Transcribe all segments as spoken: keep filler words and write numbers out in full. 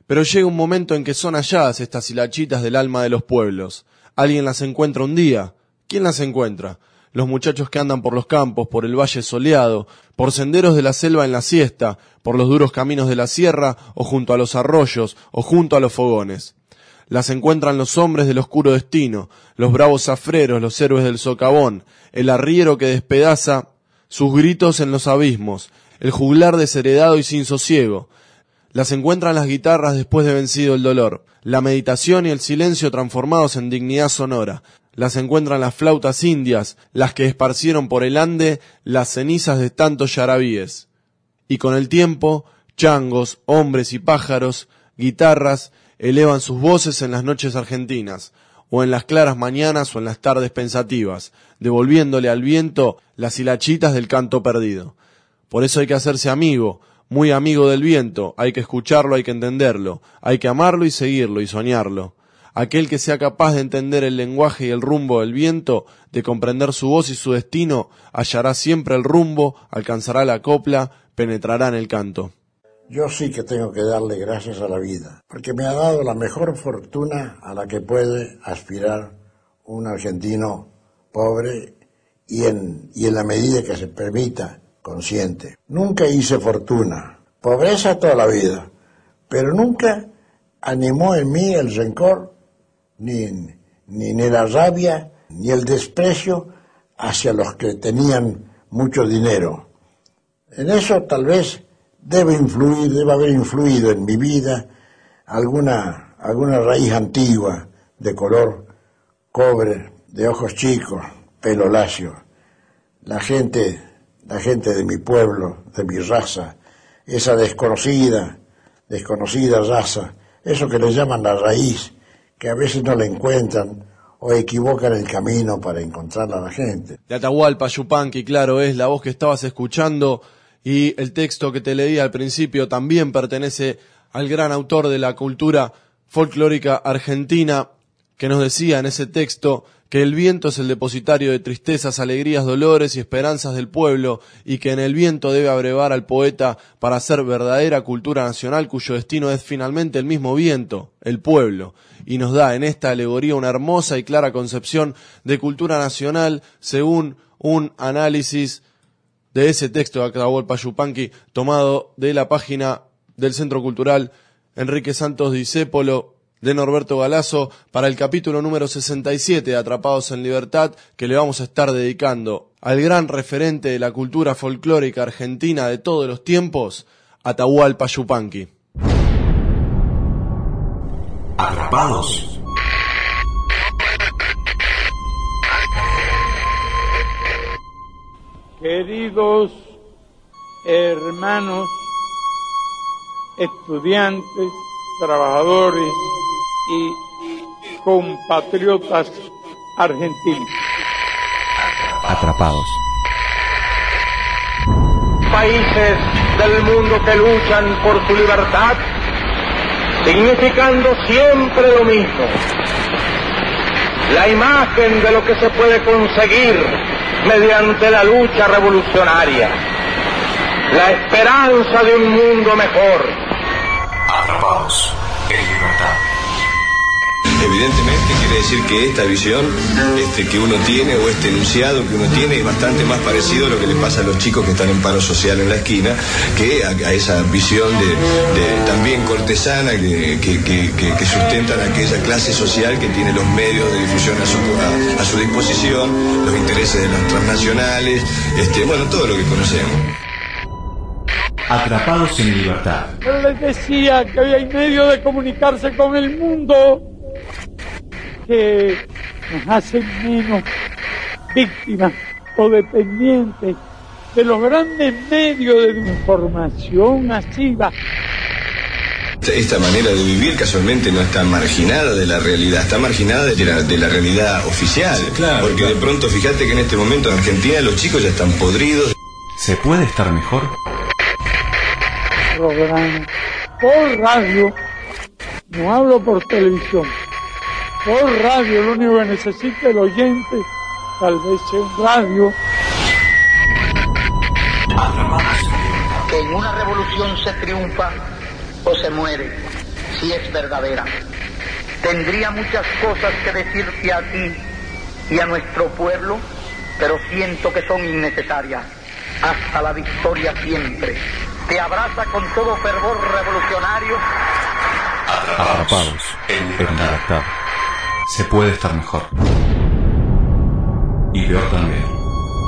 Pero llega un momento en que son halladas estas hilachitas del alma de los pueblos. Alguien las encuentra un día. ¿Quién las encuentra? Los muchachos que andan por los campos, por el valle soleado, por senderos de la selva en la siesta, por los duros caminos de la sierra, o junto a los arroyos, o junto a los fogones. Las encuentran los hombres del oscuro destino, los bravos zafreros, los héroes del socavón, el arriero que despedaza sus gritos en los abismos, el juglar desheredado y sin sosiego. Las encuentran las guitarras después de vencido el dolor, la meditación y el silencio transformados en dignidad sonora. Las encuentran las flautas indias, las que esparcieron por el Ande las cenizas de tantos yarabíes. Y con el tiempo, changos, hombres y pájaros, guitarras, elevan sus voces en las noches argentinas, o en las claras mañanas o en las tardes pensativas, devolviéndole al viento las hilachitas del canto perdido. Por eso hay que hacerse amigo, muy amigo del viento, hay que escucharlo, hay que entenderlo, hay que amarlo y seguirlo y soñarlo. Aquel que sea capaz de entender el lenguaje y el rumbo del viento, de comprender su voz y su destino, hallará siempre el rumbo, alcanzará la copla, penetrará en el canto. Yo sí que tengo que darle gracias a la vida, porque me ha dado la mejor fortuna a la que puede aspirar un argentino pobre y en, y en la medida que se permita, consciente. Nunca hice fortuna, pobreza toda la vida, pero nunca animó en mí el rencor, ni, ni, ni la rabia, ni el desprecio hacia los que tenían mucho dinero. En eso tal vez debe influir, debe haber influido en mi vida alguna, alguna raíz antigua de color cobre, de ojos chicos, pelo lacio. La gente, la gente de mi pueblo, de mi raza, esa desconocida, desconocida raza, eso que le llaman la raíz, que a veces no la encuentran o equivocan el camino para encontrarla a la gente. De Atahualpa Yupanqui, claro, es la voz que estabas escuchando, y el texto que te leí al principio también pertenece al gran autor de la cultura folclórica argentina, que nos decía en ese texto que el viento es el depositario de tristezas, alegrías, dolores y esperanzas del pueblo, y que en el viento debe abrevar al poeta para hacer verdadera cultura nacional, cuyo destino es finalmente el mismo viento, el pueblo, y nos da en esta alegoría una hermosa y clara concepción de cultura nacional según un análisis de ese texto de Atahualpa Yupanqui, tomado de la página del Centro Cultural Enrique Santos Discépolo de Norberto Galazo, para el capítulo número sesenta y siete de Atrapados en Libertad, que le vamos a estar dedicando al gran referente de la cultura folclórica argentina de todos los tiempos, Atahualpa Yupanqui. Atrapados. Queridos hermanos, estudiantes, trabajadores y compatriotas argentinos. Atrapados. Países del mundo que luchan por su libertad, significando siempre lo mismo. La imagen de lo que se puede conseguir mediante la lucha revolucionaria. La esperanza de un mundo mejor. Atrapados en libertad. Evidentemente quiere decir que esta visión este, que uno tiene, o este enunciado que uno tiene, es bastante más parecido a lo que le pasa a los chicos que están en paro social en la esquina, que a, a esa visión de, de también cortesana que, que, que, que sustentan aquella clase social que tiene los medios de difusión a su, a, a su disposición, los intereses de las transnacionales, este, bueno, todo lo que conocemos. Atrapados en libertad. Pero les decía que hoy hay medio de comunicarse con el mundo que nos hacen menos víctimas o dependientes de los grandes medios de información masiva. Esta manera de vivir casualmente no está marginada de la realidad, está marginada de la, de la realidad oficial. Claro, porque claro. De pronto fíjate que en este momento en Argentina los chicos ya están podridos. ¿Se puede estar mejor? Programa por radio, no hablo por televisión, por radio, lo único que necesita el oyente, tal vez en radio. Que en una revolución se triunfa o se muere. si es verdadera. Tendría muchas cosas que decirte a ti y a nuestro pueblo, pero siento que son innecesarias. Hasta la victoria siempre. Te abraza con todo fervor revolucionario. Atrapados en libertad. Se puede estar mejor. Y peor también.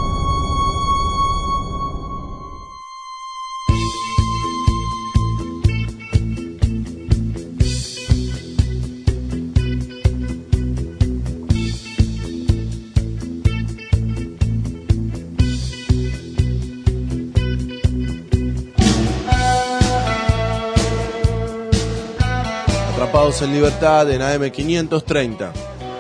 Atrapados en Libertad en A M quinientos treinta.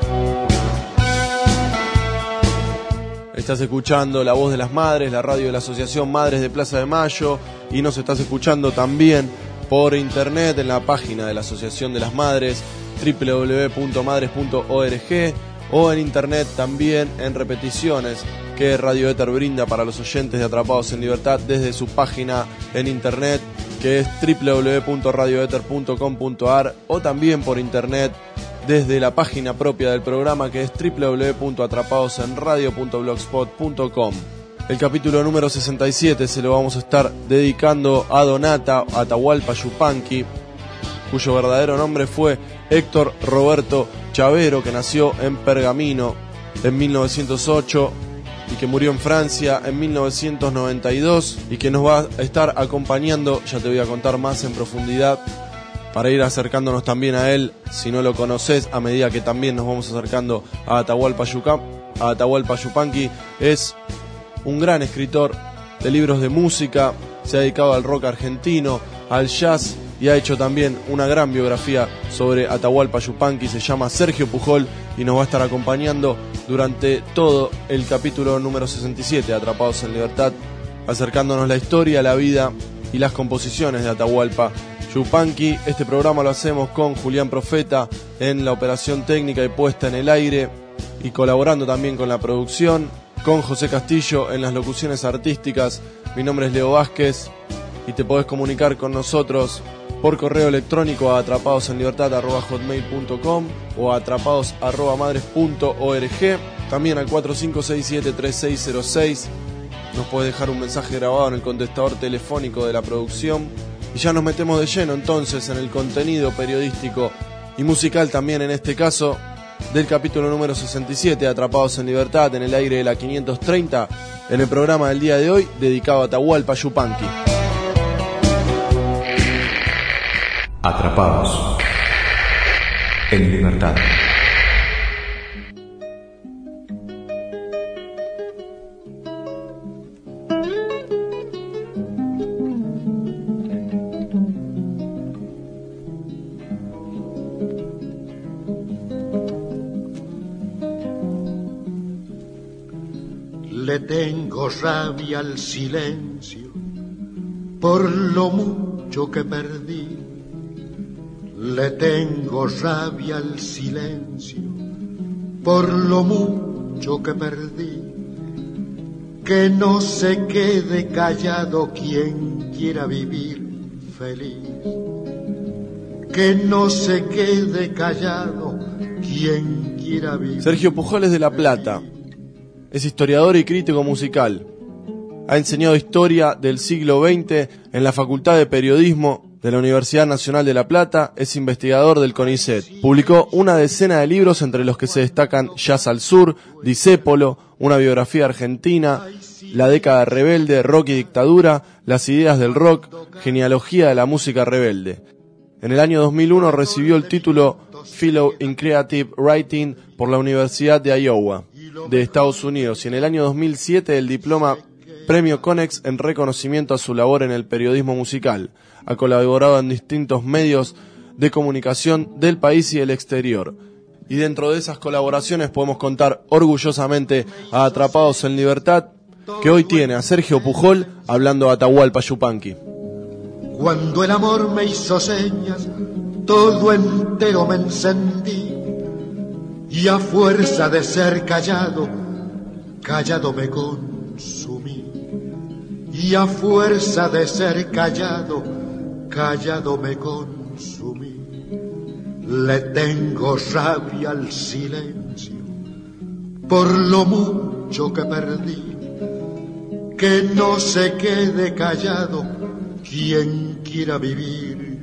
Estás escuchando La Voz de las Madres, la radio de la Asociación Madres de Plaza de Mayo, y nos estás escuchando también por internet en la página de la Asociación de las Madres, doble u doble u doble u punto madres punto org, o en internet también en repeticiones que Radio Éter brinda para los oyentes de Atrapados en Libertad desde su página en internet, que es doble u doble u doble u punto radio éter punto com punto a r, o también por internet desde la página propia del programa, que es doble u doble u doble u punto atrapados en radio punto blogspot punto com. El capítulo número sesenta y siete se lo vamos a estar dedicando a Donata Atahualpa Yupanqui, cuyo verdadero nombre fue Héctor Roberto Chavero, que nació en Pergamino en mil novecientos ocho y que murió en Francia en mil novecientos noventa y dos, y que nos va a estar acompañando, ya te voy a contar más en profundidad, para ir acercándonos también a él, si no lo conoces, a medida que también nos vamos acercando a Atahualpa Yupanqui. A Atahualpa Yupanqui es un gran escritor de libros de música, se ha dedicado al rock argentino, al jazz, y ha hecho también una gran biografía sobre Atahualpa Yupanqui. Se llama Sergio Pujol y nos va a estar acompañando durante todo el capítulo número sesenta y siete de Atrapados en Libertad, acercándonos la historia, la vida y las composiciones de Atahualpa Yupanqui. Este programa lo hacemos con Julián Profeta en la operación técnica y puesta en el aire, y colaborando también con la producción, con José Castillo en las locuciones artísticas. Mi nombre es Leo Vázquez y te podés comunicar con nosotros por correo electrónico a atrapados en libertad arroba hotmail punto com o a atrapados arroba madres punto org, también al cuatro cinco seis siete tres seis cero seis. Nos podés dejar un mensaje grabado en el contestador telefónico de la producción. Y ya nos metemos de lleno entonces en el contenido periodístico y musical también, en este caso, del capítulo número sesenta y siete de Atrapados en Libertad, en el aire de la quinientos treinta, en el programa del día de hoy dedicado a Atahualpa Yupanqui. Atrapados en Libertad. Le tengo rabia al silencio por lo mucho que perdí. Le tengo rabia al silencio por lo mucho que perdí. Que no se quede callado quien quiera vivir feliz. Que no se quede callado quien quiera vivir. Sergio Pujol es de La Plata. Es historiador y crítico musical. Ha enseñado historia del siglo veinte en la Facultad de Periodismo de la Universidad Nacional de La Plata. Es investigador del CONICET. Publicó una decena de libros, entre los que se destacan Jazz al Sur, Disépolo, una biografía argentina, La década rebelde, Rock y dictadura, Las ideas del rock, Genealogía de la música rebelde. En el año dos mil uno recibió el título Fellow in Creative Writing por la Universidad de Iowa, de Estados Unidos, y en el año dos mil siete el diploma Premio Conex en reconocimiento a su labor en el periodismo musical. Ha colaborado en distintos medios de comunicación del país y del exterior. Y dentro de esas colaboraciones podemos contar orgullosamente a Atrapados en Libertad, que hoy tiene a Sergio Pujol hablando a Atahualpa Yupanqui. Cuando el amor me hizo señas, todo entero me encendí, y a fuerza de ser callado, callado me consumí. Y a fuerza de ser callado, callado me consumí. Le tengo rabia al silencio por lo mucho que perdí, que no se quede callado quien quiera vivir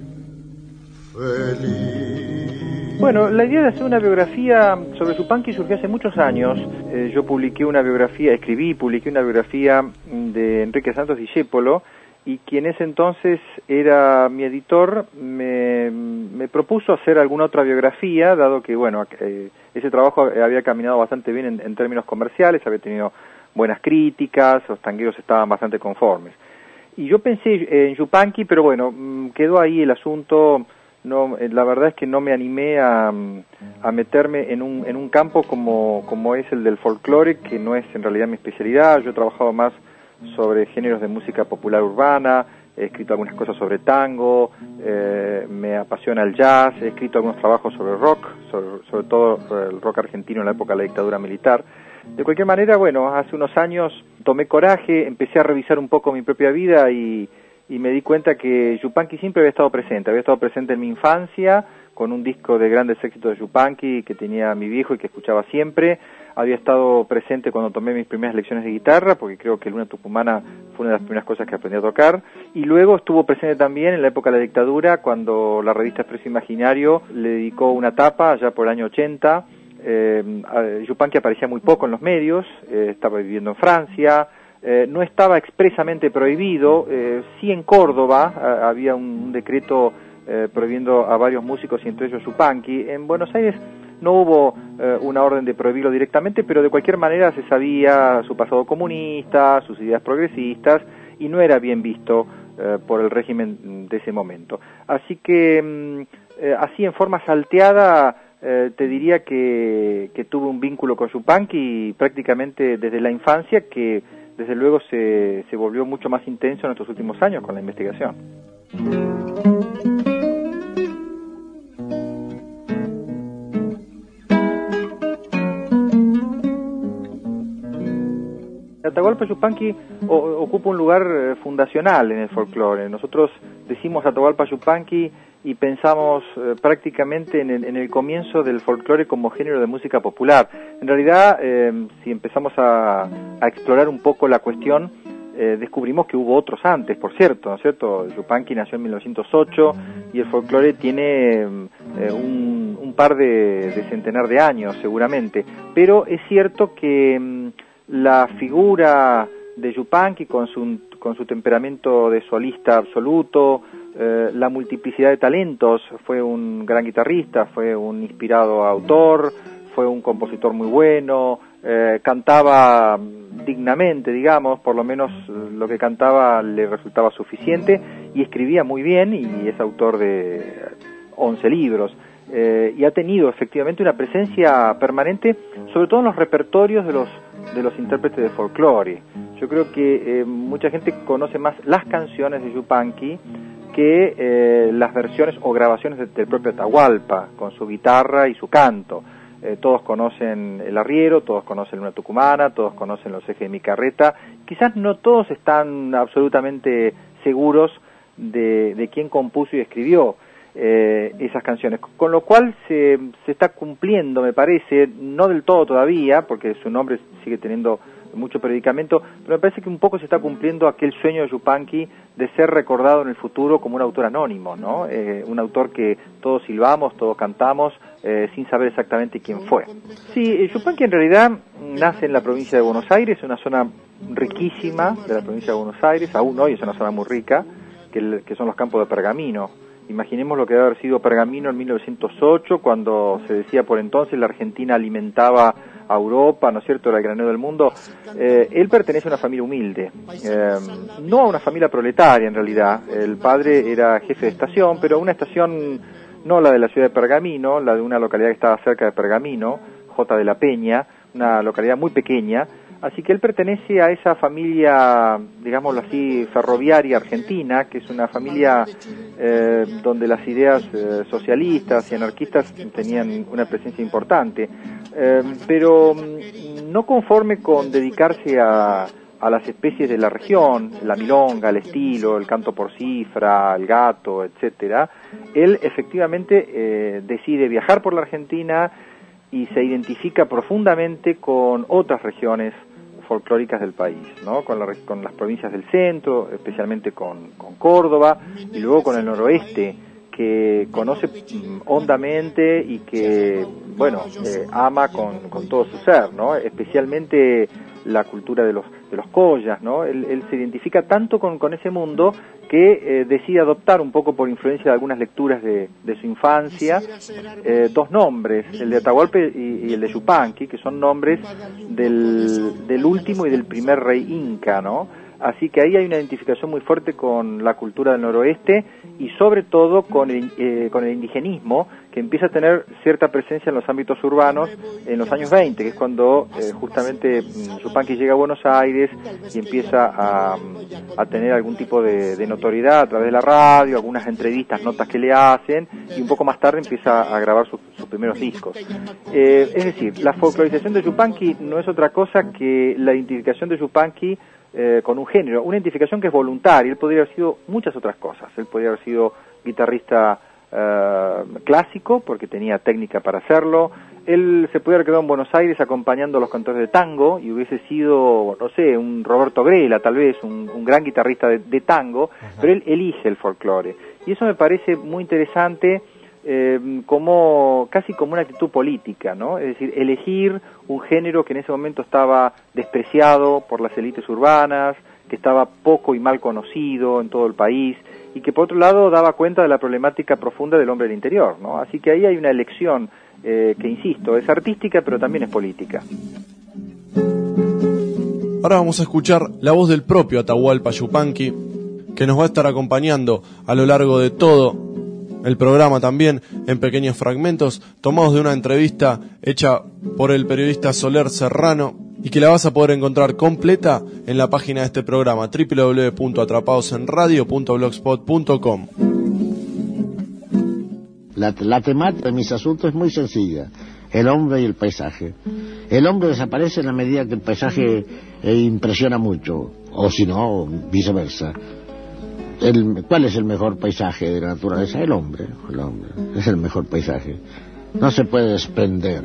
feliz. Bueno, la idea de hacer una biografía sobre Yupanqui surgió hace muchos años. Eh, yo publiqué una biografía, escribí y publiqué una biografía de Enrique Santos Discépolo, y quien ese entonces era mi editor me, me propuso hacer alguna otra biografía, dado que, bueno, eh, ese trabajo había caminado bastante bien en, en términos comerciales, había tenido buenas críticas, los tangueros estaban bastante conformes. Y yo pensé en Yupanqui, pero bueno, quedó ahí el asunto. No, la verdad es que no me animé a, a meterme en un, en un campo como, como es el del folclore, que no es en realidad mi especialidad. Yo he trabajado más sobre géneros de música popular urbana, he escrito algunas cosas sobre tango, eh, me apasiona el jazz, he escrito algunos trabajos sobre rock, sobre, sobre todo sobre el rock argentino en la época de la dictadura militar. De cualquier manera, bueno, hace unos años tomé coraje, empecé a revisar un poco mi propia vida y, y me di cuenta que Yupanqui siempre había estado presente, había estado presente en mi infancia, con un disco de grandes éxitos de Yupanqui que tenía mi viejo y que escuchaba siempre. Había estado presente cuando tomé mis primeras lecciones de guitarra, porque creo que Luna Tucumana fue una de las primeras cosas que aprendí a tocar. Y luego estuvo presente también en la época de la dictadura, cuando la revista Expreso Imaginario le dedicó una tapa, allá por el año ochenta. Eh, Yupanqui aparecía muy poco en los medios, eh, estaba viviendo en Francia, eh, no estaba expresamente prohibido, eh, sí en Córdoba eh, había un decreto eh, prohibiendo a varios músicos y entre ellos Yupanqui. En Buenos Aires no hubo eh, una orden de prohibirlo directamente, pero de cualquier manera se sabía su pasado comunista, sus ideas progresistas, y no era bien visto eh, por el régimen de ese momento. Así que, mm, eh, así en forma salteada, eh, te diría que, que tuve un vínculo con Yupanqui prácticamente desde la infancia, que desde luego se, se volvió mucho más intenso en estos últimos años con la investigación. Atahualpa Yupanqui o, ocupa un lugar eh, fundacional en el folclore. Nosotros decimos Atahualpa Yupanqui y pensamos eh, prácticamente en el, en el comienzo del folclore como género de música popular. En realidad, eh, si empezamos a, a explorar un poco la cuestión, eh, descubrimos que hubo otros antes, por cierto, ¿no es cierto? Yupanqui nació en mil novecientos ocho y el folclore tiene eh, un, un par de, de centenar de años, seguramente. Pero es cierto que mm, la figura de Yupanqui con su, con su temperamento de solista absoluto, eh, la multiplicidad de talentos, fue un gran guitarrista, fue un inspirado autor, fue un compositor muy bueno, eh, cantaba dignamente, digamos, por lo menos lo que cantaba le resultaba suficiente, y escribía muy bien, y es autor de once libros. Eh, y ha tenido efectivamente una presencia permanente, sobre todo en los repertorios de los de los intérpretes de folclore. Yo creo que eh, mucha gente conoce más las canciones de Yupanqui que eh, las versiones o grabaciones de, del propio Atahualpa, con su guitarra y su canto. Eh, todos conocen El Arriero, todos conocen Luna Tucumana, todos conocen Los Ejes de mi Carreta. Quizás no todos están absolutamente seguros de, de quién compuso y escribió Eh, esas canciones, con lo cual se, se está cumpliendo, me parece, no del todo todavía, porque su nombre sigue teniendo mucho predicamento, pero me parece que un poco se está cumpliendo aquel sueño de Yupanqui de ser recordado en el futuro como un autor anónimo, ¿no? Eh, un autor que todos silbamos, todos cantamos, eh, sin saber exactamente quién fue. Sí, eh, Yupanqui en realidad nace en la provincia de Buenos Aires, una zona riquísima de la provincia de Buenos Aires, aún hoy es una zona muy rica, que, el, que son los campos de Pergamino. Imaginemos lo que debe haber sido Pergamino en mil novecientos ocho, cuando se decía por entonces la Argentina alimentaba a Europa, ¿no es cierto?, era el granero del mundo. Eh, él pertenece a una familia humilde, eh, no a una familia proletaria en realidad. El padre era jefe de estación, pero una estación no la de la ciudad de Pergamino, la de una localidad que estaba cerca de Pergamino, Jota de la Peña, una localidad muy pequeña. Así que él pertenece a esa familia, digámoslo así, ferroviaria argentina, que es una familia eh, donde las ideas eh, socialistas y anarquistas tenían una presencia importante. Eh, pero no conforme con dedicarse a, a las especies de la región, la milonga, el estilo, el canto por cifra, el gato, etcétera, él efectivamente eh, decide viajar por la Argentina y se identifica profundamente con otras regiones folclóricas del país, ¿no? Con, la, con las provincias del centro, especialmente con, con Córdoba, y luego con el noroeste, que conoce hondamente y que, bueno, eh, ama con, con todo su ser, ¿no? Especialmente la cultura de los de los collas, ¿no? Él, él se identifica tanto con, con ese mundo que eh, decide adoptar, un poco por influencia de algunas lecturas de, de su infancia, eh, dos nombres, el de Atahualpa y, y el de Yupanqui, que son nombres del, del último y del primer rey inca, ¿no? Así que ahí hay una identificación muy fuerte con la cultura del noroeste y sobre todo con el, eh, con el indigenismo, que empieza a tener cierta presencia en los ámbitos urbanos en los años veinte, que es cuando eh, justamente Yupanqui llega a Buenos Aires y empieza a, a tener algún tipo de, de notoriedad a través de la radio, algunas entrevistas, notas que le hacen, y un poco más tarde empieza a grabar sus, sus primeros discos. Eh, es decir, la folclorización de Yupanqui no es otra cosa que la identificación de Yupanqui Eh, con un género, una identificación que es voluntaria. Él podría haber sido muchas otras cosas. Él podría haber sido guitarrista eh, clásico, porque tenía técnica para hacerlo. Él se podría haber quedado en Buenos Aires acompañando a los cantores de tango y hubiese sido, no sé, un Roberto Grela, tal vez, un, un gran guitarrista de, de tango. Ajá. Pero él elige el folclore. Y eso me parece muy interesante, Eh, como casi como una actitud política, ¿no? Es decir, elegir un género que en ese momento estaba despreciado por las élites urbanas, que estaba poco y mal conocido en todo el país, y que por otro lado daba cuenta de la problemática profunda del hombre del interior, ¿no? Así que ahí hay una elección eh, que, insisto, es artística pero también es política. Ahora vamos a escuchar la voz del propio Atahualpa Yupanqui, que nos va a estar acompañando a lo largo de todo el programa, también en pequeños fragmentos tomados de una entrevista hecha por el periodista Soler Serrano, y que la vas a poder encontrar completa en la página de este programa, doble u doble u doble u punto atrapados en radio punto blogspot punto com. La, la temática de mis asuntos es muy sencilla: el hombre y el paisaje. El hombre desaparece en la medida que el paisaje eh, impresiona mucho, o si no, viceversa. El, ¿Cuál es el mejor paisaje de la naturaleza? El hombre, el hombre es el mejor paisaje. No se puede desprender.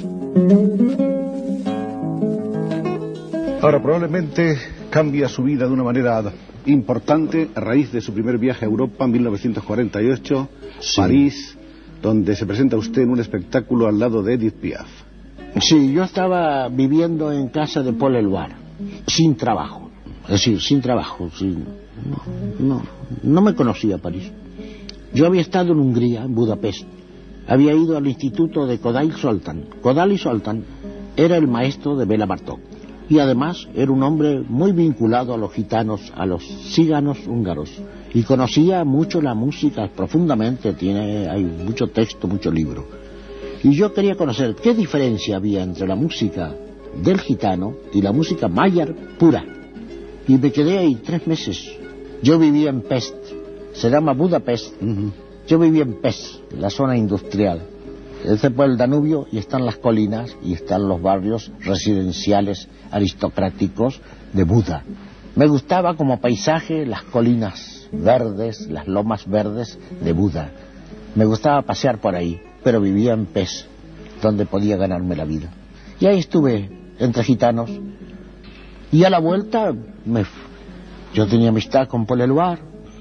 Ahora, probablemente cambia su vida de una manera importante a raíz de su primer viaje a Europa en mil novecientos cuarenta y ocho, sí. París, donde se presenta usted en un espectáculo al lado de Edith Piaf. Sí, yo estaba viviendo en casa de Paul Eluard, sin trabajo, es decir, sin trabajo, sin... No, no, no me conocía París. Yo había estado en Hungría, en Budapest. Había ido al instituto de Kodály Zoltán. Kodály Zoltán era el maestro de Béla Bartók. Y además era un hombre muy vinculado a los gitanos, a los ciganos húngaros. Y conocía mucho la música, profundamente. Tiene, hay mucho texto, mucho libro. Y yo quería conocer qué diferencia había entre la música del gitano y la música mayar pura. Y me quedé ahí tres meses. Yo vivía en Pest, se llama Budapest. Uh-huh. Yo vivía en Pest, la zona industrial. Es por el Danubio y están las colinas y están los barrios residenciales aristocráticos de Buda. Me gustaba como paisaje las colinas verdes, las lomas verdes de Buda. Me gustaba pasear por ahí, pero vivía en Pest, donde podía ganarme la vida. Y ahí estuve entre gitanos. Y a la vuelta me... yo tenía amistad con Paul Eluard,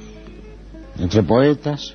entre poetas,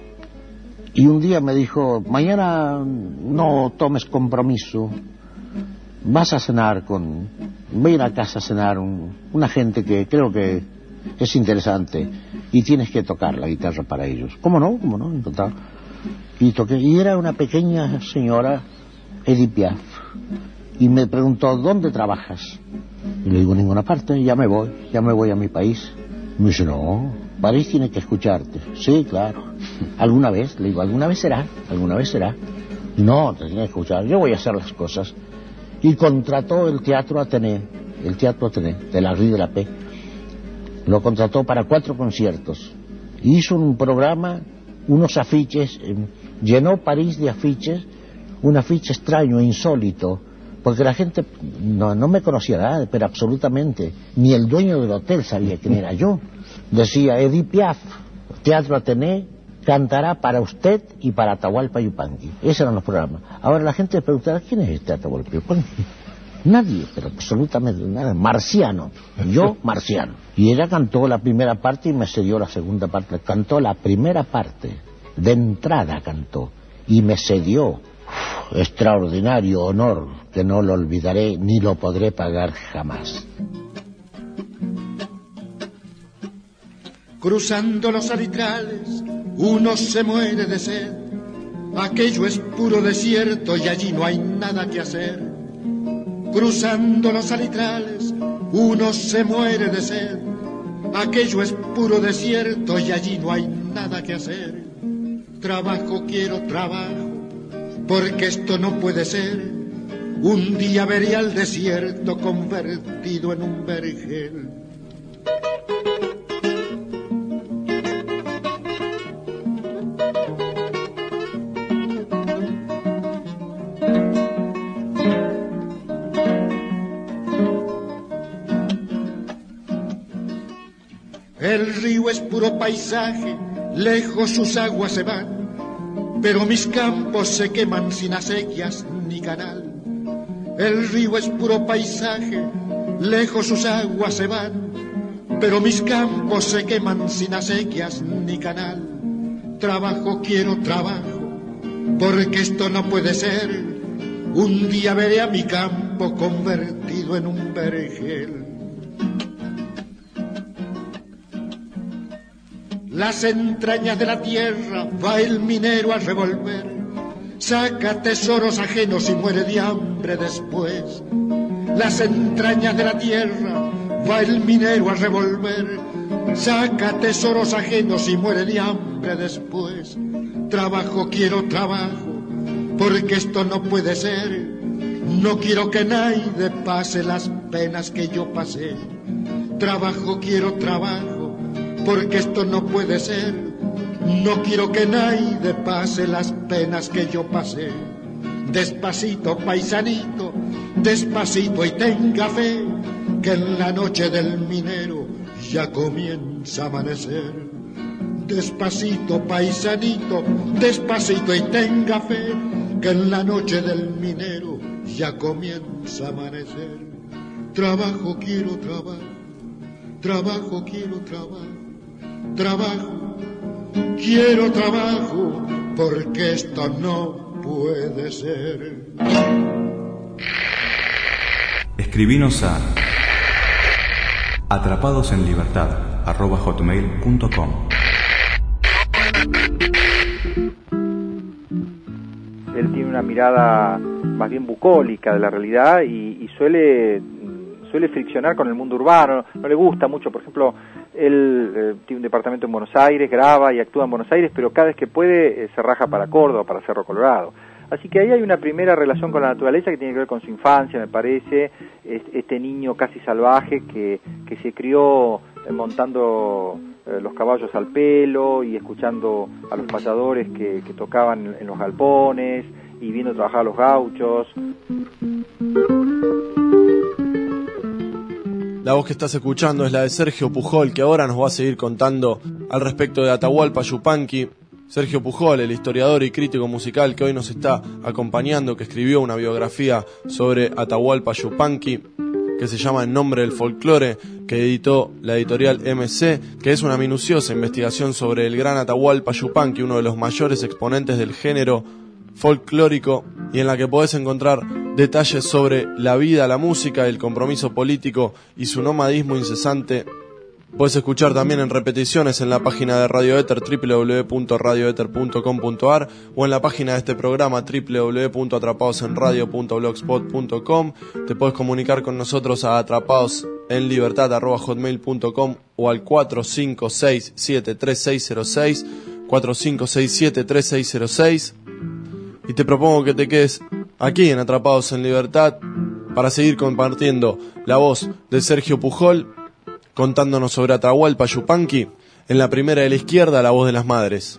y un día me dijo: mañana no tomes compromiso, vas a cenar con... voy a ir a casa a cenar un, una gente que creo que es interesante y tienes que tocar la guitarra para ellos. ¿Cómo no? ¿Cómo no? Total. Y toqué, y era una pequeña señora, Edith Piaf, y me preguntó: ¿dónde trabajas? Y le digo: en ninguna parte, ya me voy, ya me voy a mi país. Y me dice: no, París tiene que escucharte. Sí, claro. ¿Alguna vez? Le digo: alguna vez será, alguna vez será. No, te tiene que escuchar, yo voy a hacer las cosas. Y contrató el Teatro Athénée, el Teatro Athénée, de la Rue de la Paix. Lo contrató para cuatro conciertos. Hizo un programa, unos afiches, eh, llenó París de afiches, un afiche extraño, insólito, porque la gente no, no me conocía nada, pero absolutamente, ni el dueño del hotel sabía quién era yo. Decía, Edith Piaf, Teatro Atené, cantará para usted y para Atahualpa Yupanqui. Esos eran los programas. Ahora la gente preguntará, ¿quién es este Atahualpa Yupanqui? Nadie, pero absolutamente nada. Marciano. Yo, Marciano. Y ella cantó la primera parte y me cedió la segunda parte. Cantó la primera parte. De entrada cantó. Y me cedió. Uf, extraordinario honor que no lo olvidaré ni lo podré pagar jamás. Cruzando los alitrales, uno se muere de sed. Aquello es puro desierto y allí no hay nada que hacer. Cruzando los alitrales, uno se muere de sed. Aquello es puro desierto y allí no hay nada que hacer. Trabajo, quiero trabajo, porque esto no puede ser. Un día veré al desierto convertido en un vergel. El río es puro paisaje, lejos sus aguas se van, pero mis campos se queman sin acequias ni canal. El río es puro paisaje, lejos sus aguas se van, pero mis campos se queman sin acequias ni canal. Trabajo, quiero trabajo, porque esto no puede ser. Un día veré a mi campo convertido en un vergel. Las entrañas de la tierra va el minero a revolver, saca tesoros ajenos y muere de hambre después. Las entrañas de la tierra va el minero a revolver, saca tesoros ajenos y muere de hambre después. Trabajo, quiero trabajo, porque esto no puede ser. No quiero que nadie pase las penas que yo pasé. Trabajo, quiero trabajo, porque esto no puede ser. No quiero que nadie pase las penas que yo pasé. Despacito, paisanito, despacito y tenga fe, que en la noche del minero ya comienza a amanecer. Despacito, paisanito, despacito y tenga fe, que en la noche del minero ya comienza a amanecer. Trabajo, quiero trabajo, trabajo, quiero trabajo. Trabajo, quiero trabajo, porque esto no puede ser. Escribinos a atrapadosenlibertad arroba hotmail punto com. Él tiene una mirada más bien bucólica de la realidad y, y suele suele friccionar con el mundo urbano. No le gusta mucho, por ejemplo, él eh, tiene un departamento en Buenos Aires, graba y actúa en Buenos Aires, pero cada vez que puede eh, se raja para Córdoba, para Cerro Colorado. Así que ahí hay una primera relación con la naturaleza que tiene que ver con su infancia, me parece, este niño casi salvaje que, que se crió eh, montando eh, los caballos al pelo y escuchando a los payadores que, que tocaban en, en los galpones y viendo trabajar a los gauchos. La voz que estás escuchando es la de Sergio Pujol, que ahora nos va a seguir contando al respecto de Atahualpa Yupanqui. Sergio Pujol, el historiador y crítico musical que hoy nos está acompañando, que escribió una biografía sobre Atahualpa Yupanqui, que se llama En nombre del folclore, que editó la editorial M C, que es una minuciosa investigación sobre el gran Atahualpa Yupanqui, uno de los mayores exponentes del género folclórico, y en la que podés encontrar detalles sobre la vida, la música, el compromiso político y su nomadismo incesante. Podés escuchar también en repeticiones en la página de Radio Éter, doble u doble u doble u punto radio éter punto com punto a r, o en la página de este programa, doble u doble u doble u punto atrapadosenradio punto blogspot punto com. Te podés comunicar con nosotros a atrapadosenlibertad arroba hotmail punto com o al cuatro cinco seis siete tres seis cero seis, cuatro cinco seis siete tres seis cero seis. Y te propongo que te quedes aquí en Atrapados en Libertad para seguir compartiendo la voz de Sergio Pujol, contándonos sobre Atahualpa Yupanqui. En la primera de la izquierda, la voz de las madres.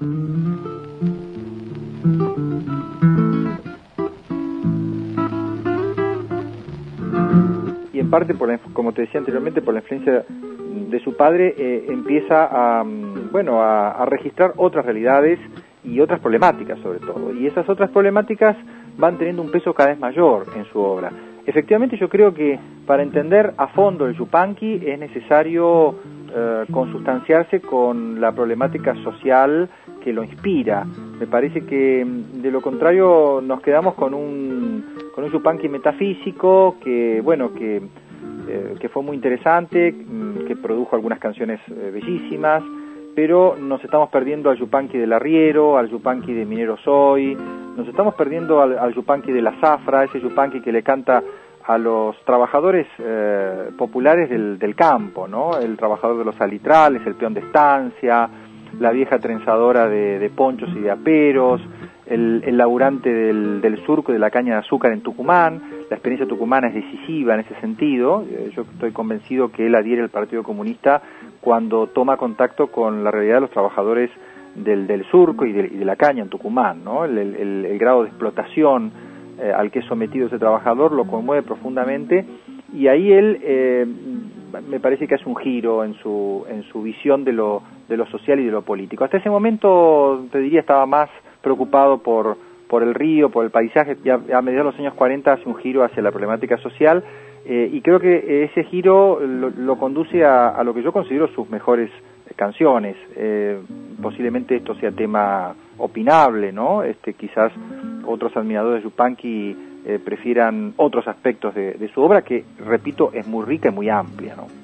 parte, por la, como te decía anteriormente, por la influencia de su padre, eh, empieza a, bueno, a, a registrar otras realidades y otras problemáticas sobre todo. Y esas otras problemáticas van teniendo un peso cada vez mayor en su obra. Efectivamente, yo creo que para entender a fondo el Yupanqui es necesario eh, consustanciarse con la problemática social que lo inspira. Me parece que de lo contrario nos quedamos con un con un Yupanqui metafísico que, bueno, que eh, que fue muy interesante, que produjo algunas canciones eh, bellísimas, pero nos estamos perdiendo al Yupanqui del arriero, al Yupanqui de Minero Soy, nos estamos perdiendo al, al Yupanqui de la zafra, ese Yupanqui que le canta a los trabajadores eh, populares del, del campo, ¿no? El trabajador de los salitrales, el peón de estancia, la vieja trenzadora de, de ponchos y de aperos, el, el laburante del, del surco de la caña de azúcar en Tucumán. La experiencia tucumana es decisiva en ese sentido. Eh, yo estoy convencido que él adhiere al Partido Comunista cuando toma contacto con la realidad de los trabajadores del, del surco y de, y de la caña en Tucumán, ¿no? El, el, el grado de explotación eh, al que es sometido ese trabajador lo conmueve profundamente, y ahí él eh, me parece que hace un giro en su en su visión de lo de lo social y de lo político. Hasta ese momento, te diría, estaba más preocupado por por el río, por el paisaje, y a, a mediados de los años cuarenta hace un giro hacia la problemática social, eh, y creo que ese giro lo, lo conduce a, a lo que yo considero sus mejores canciones. Eh, posiblemente esto sea tema opinable, ¿no? Este, quizás otros admiradores de Yupanqui eh, prefieran otros aspectos de, de su obra, que, repito, es muy rica y muy amplia, ¿no?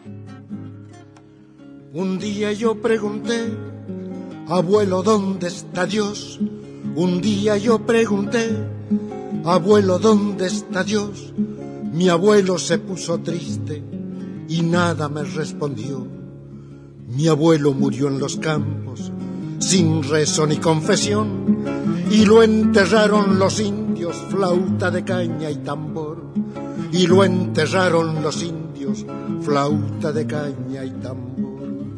Un día yo pregunté, abuelo, ¿dónde está Dios? Un día yo pregunté, abuelo, ¿dónde está Dios? Mi abuelo se puso triste y nada me respondió. Mi abuelo murió en los campos, sin rezo ni confesión, y lo enterraron los indios, flauta de caña y tambor. Y lo enterraron los indios, flauta de caña y tambor.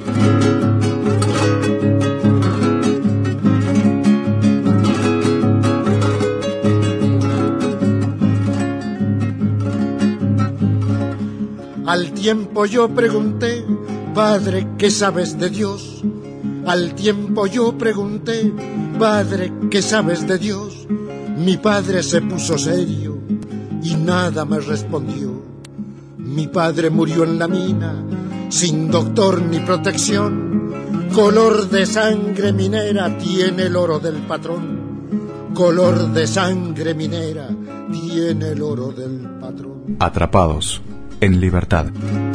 Al tiempo yo pregunté, padre, ¿qué sabes de Dios? Al tiempo yo pregunté, padre, ¿qué sabes de Dios? Mi padre se puso serio y nada me respondió. Mi padre murió en la mina, sin doctor ni protección. Color de sangre minera tiene el oro del patrón. Color de sangre minera tiene el oro del patrón. Atrapados en libertad.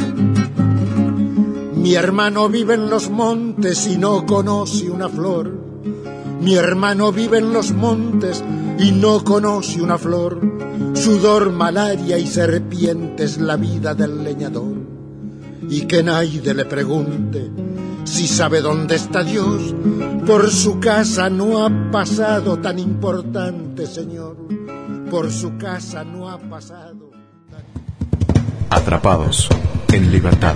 Mi hermano vive en los montes y no conoce una flor. Mi hermano vive en los montes y no conoce una flor. Sudor, malaria y serpientes, la vida del leñador. Y que nadie le pregunte si sabe dónde está Dios. Por su casa no ha pasado tan importante, señor. Por su casa no ha pasado. Atrapados en libertad.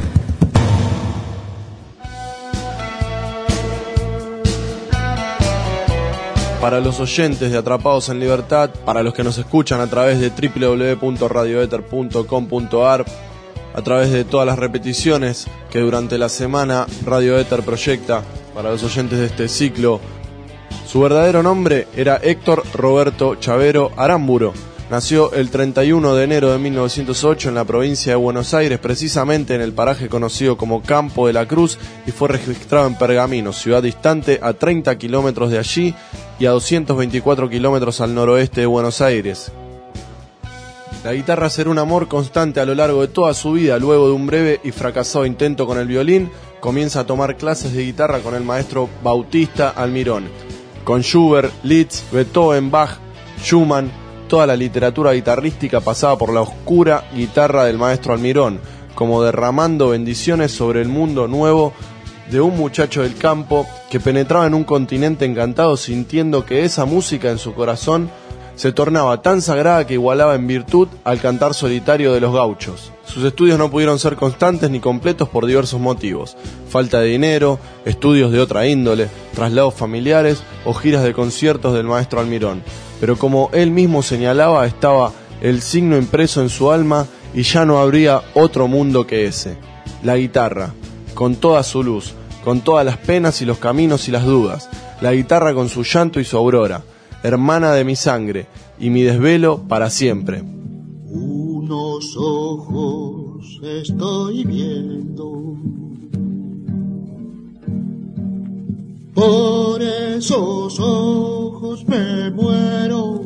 Para los oyentes de Atrapados en Libertad, para los que nos escuchan a través de doble u doble u doble u punto radio éter punto com punto a r, a través de todas las repeticiones que durante la semana Radio Éter proyecta para los oyentes de este ciclo, su verdadero nombre era Héctor Roberto Chavero Aramburo. Nació el treinta y uno de enero de mil novecientos ocho en la provincia de Buenos Aires, precisamente en el paraje conocido como Campo de la Cruz, y fue registrado en Pergamino, ciudad distante a treinta kilómetros de allí y a doscientos veinticuatro kilómetros al noroeste de Buenos Aires. La guitarra será un amor constante a lo largo de toda su vida. Luego de un breve y fracasado intento con el violín, comienza a tomar clases de guitarra con el maestro Bautista Almirón. Con Schubert, Liszt, Beethoven, Bach, Schumann, toda la literatura guitarrística pasaba por la oscura guitarra del maestro Almirón, como derramando bendiciones sobre el mundo nuevo de un muchacho del campo que penetraba en un continente encantado, sintiendo que esa música en su corazón se tornaba tan sagrada que igualaba en virtud al cantar solitario de los gauchos. Sus estudios no pudieron ser constantes ni completos por diversos motivos: falta de dinero, estudios de otra índole, traslados familiares o giras de conciertos del maestro Almirón. Pero como él mismo señalaba, estaba el signo impreso en su alma y ya no habría otro mundo que ese. La guitarra, con toda su luz, con todas las penas y los caminos y las dudas. La guitarra con su llanto y su aurora, hermana de mi sangre y mi desvelo para siempre. Unos ojos estoy viendo, por esos ojos me muero.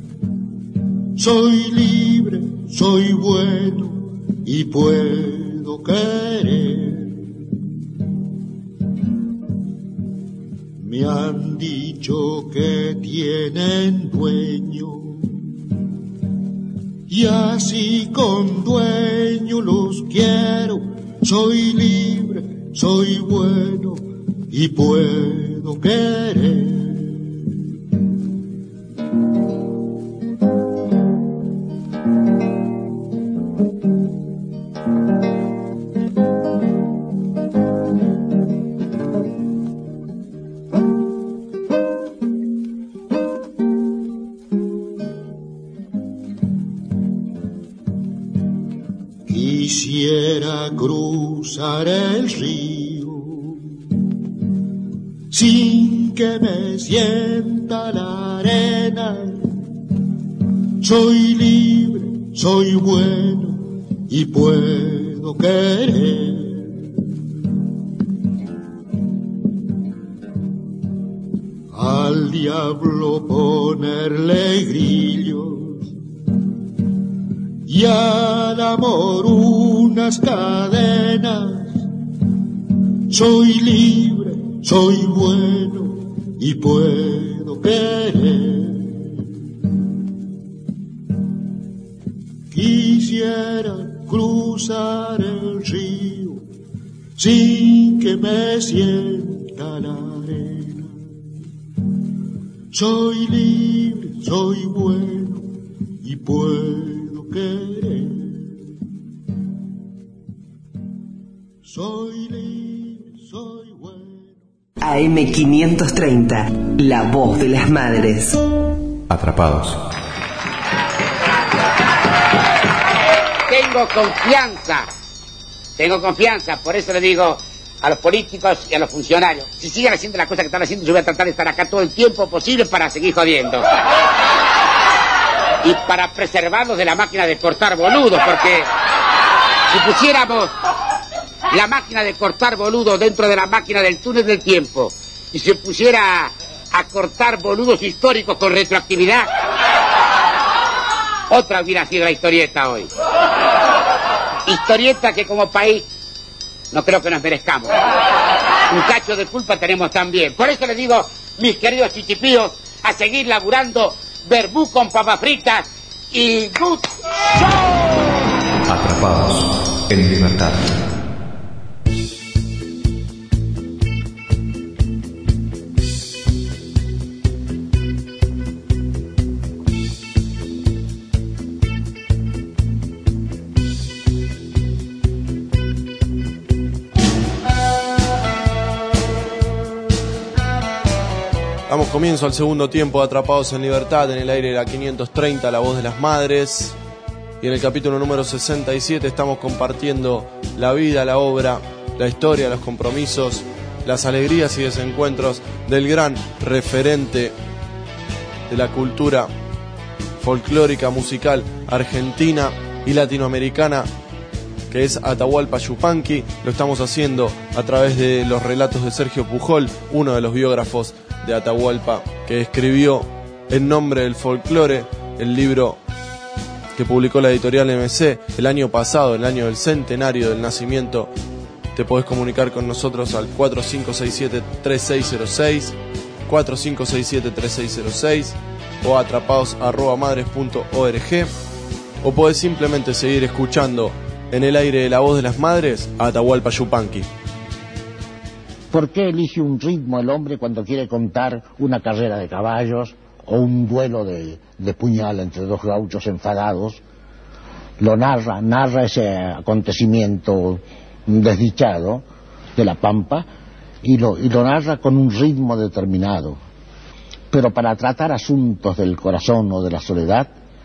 Soy libre, soy bueno y puedo querer. Me han dicho que tienen dueño, y así con dueño los quiero. Soy libre, soy bueno y puedo querer. Quisiera cruzar el río sin que me sienta la arena. Soy libre, soy bueno y puedo querer. Al diablo ponerle grillos y al amor unas cadenas. Soy libre, soy bueno y puedo querer. Quisiera cruzar el río sin que me sienta la arena. Soy libre, soy bueno y puedo querer. Soy libre, soy bueno. A M quinientos treinta, la voz de las madres. Atrapados. Tengo confianza, tengo confianza, por eso le digo a los políticos y a los funcionarios, si siguen haciendo las cosas que están haciendo, yo voy a tratar de estar acá todo el tiempo posible para seguir jodiendo. Y para preservarlos de la máquina de cortar boludos, porque si pusiéramos la máquina de cortar boludos dentro de la máquina del túnel del tiempo y se pusiera a cortar boludos históricos con retroactividad, otra hubiera sido la historieta hoy. Historieta que como país no creo que nos merezcamos. Un cacho de culpa tenemos también. Por eso les digo, mis queridos chichipíos, a seguir laburando verbú con papas fritas y good show. Atrapados en libertad. Damos comienzo al segundo tiempo de Atrapados en Libertad, en el aire de la quinientos treinta, la voz de las madres. Y en el capítulo número sesenta y siete estamos compartiendo la vida, la obra, la historia, los compromisos, las alegrías y desencuentros del gran referente de la cultura folclórica, musical, argentina y latinoamericana, que es Atahualpa Yupanqui. Lo estamos haciendo a través de los relatos de Sergio Pujol, uno de los biógrafos de Atahualpa, que escribió En nombre del folclore, el libro que publicó la editorial M C el año pasado, el año del centenario del nacimiento. Te podés comunicar con nosotros al cuatro cinco seis siete, tres seis cero seis, cuatro cinco seis siete, tres seis cero seis o atrapados arroba madres punto org, o podés simplemente seguir escuchando en el aire de la voz de las madres a Atahualpa Yupanqui. ¿Por qué elige un ritmo el hombre cuando quiere contar una carrera de caballos o un duelo de, de puñal entre dos gauchos enfadados? Lo narra, narra ese acontecimiento desdichado de la pampa y lo, y lo narra con un ritmo determinado. Pero para tratar asuntos del corazón o de la soledad,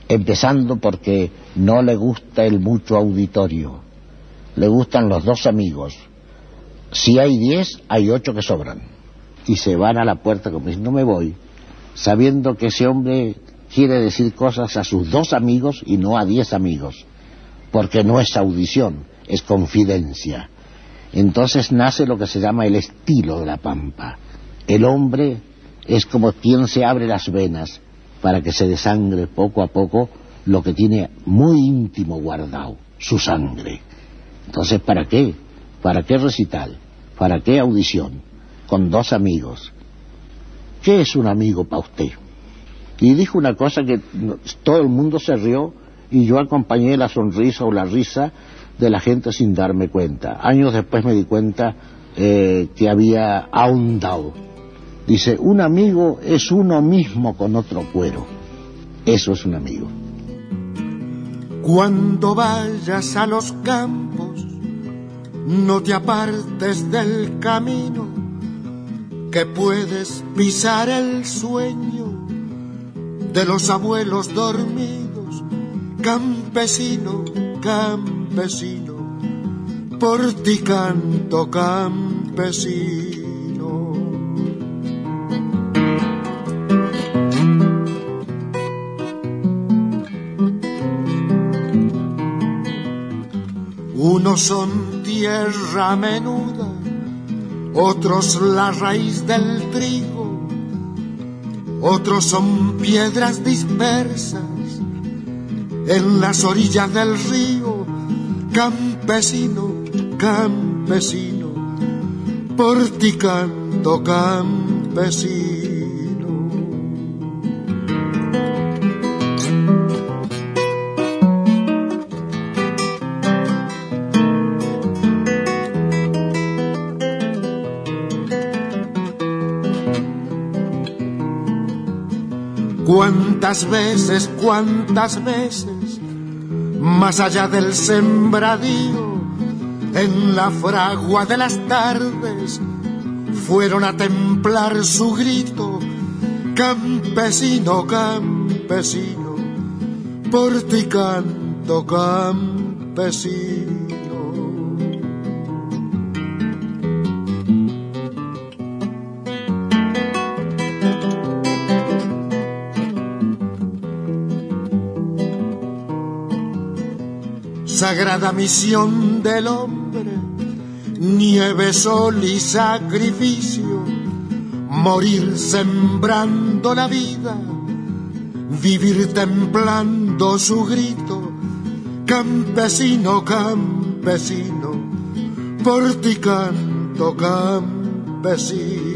empezando porque no le gusta el mucho auditorio, le gustan los dos amigos. Si hay diez, hay ocho que sobran, y se van a la puerta como diciendo, no me voy, sabiendo que ese hombre quiere decir cosas a sus dos amigos y no a diez amigos, porque no es audición, es confidencia. Entonces nace lo que se llama el estilo de la Pampa. El hombre es como quien se abre las venas para que se desangre poco a poco lo que tiene muy íntimo guardado, su sangre. Entonces, ¿para qué? ¿Para qué recital? ¿Para qué audición? Con dos amigos. ¿Qué es un amigo para usted? Y dijo una cosa que todo el mundo se rió y yo acompañé la sonrisa o la risa de la gente sin darme cuenta. Años después me di cuenta eh, que había ahondado. Dice, un amigo es uno mismo con otro cuero. Eso es un amigo. Cuando vayas a los campos, no te apartes del camino, que puedes pisar el sueño de los abuelos dormidos. Campesino, campesino, por ti canto, campesino. Unos son tierra menuda, otros la raíz del trigo, otros son piedras dispersas en las orillas del río. Campesino, campesino, por ti canto, campesino. Cuántas veces, cuántas veces, más allá del sembradío, en la fragua de las tardes, fueron a templar su grito. Campesino, campesino, por ti canto, campesino. Sagrada misión del hombre, nieve, sol y sacrificio, morir sembrando la vida, vivir templando su grito. Campesino, campesino, por ti canto, campesino.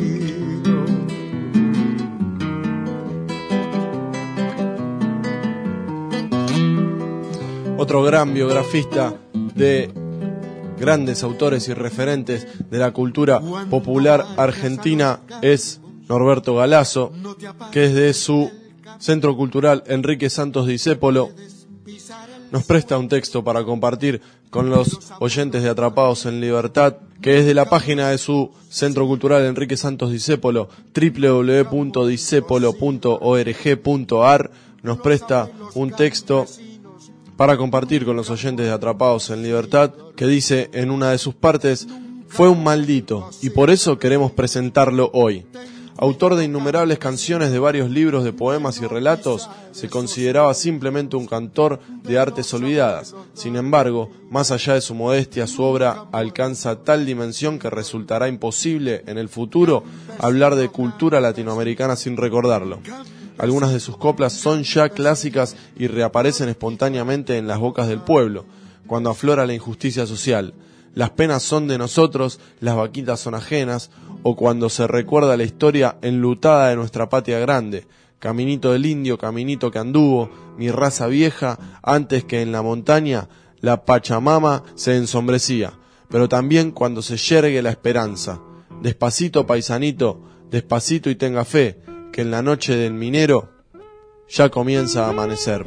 Otro gran biografista de grandes autores y referentes de la cultura popular argentina es Norberto Galazo, que desde su Centro Cultural Enrique Santos Discépolo nos presta un texto para compartir con los oyentes de Atrapados en Libertad, que desde la página de su Centro Cultural Enrique Santos Discépolo, doble u doble u doble u punto discépolo punto org punto ar, nos presta un texto para compartir con los oyentes de Atrapados en Libertad, que dice en una de sus partes: fue un maldito, y por eso queremos presentarlo hoy. Autor de innumerables canciones, de varios libros de poemas y relatos, se consideraba simplemente un cantor de artes olvidadas. Sin embargo, más allá de su modestia, su obra alcanza tal dimensión que resultará imposible en el futuro hablar de cultura latinoamericana sin recordarlo. Algunas de sus coplas son ya clásicas y reaparecen espontáneamente en las bocas del pueblo, cuando aflora la injusticia social. Las penas son de nosotros, las vaquitas son ajenas, o cuando se recuerda la historia enlutada de nuestra patria grande. Caminito del indio, caminito que anduvo, mi raza vieja, antes que en la montaña la Pachamama se ensombrecía. Pero también cuando se yergue la esperanza. Despacito, paisanito, despacito y tenga fe, que en la noche del minero ya comienza a amanecer.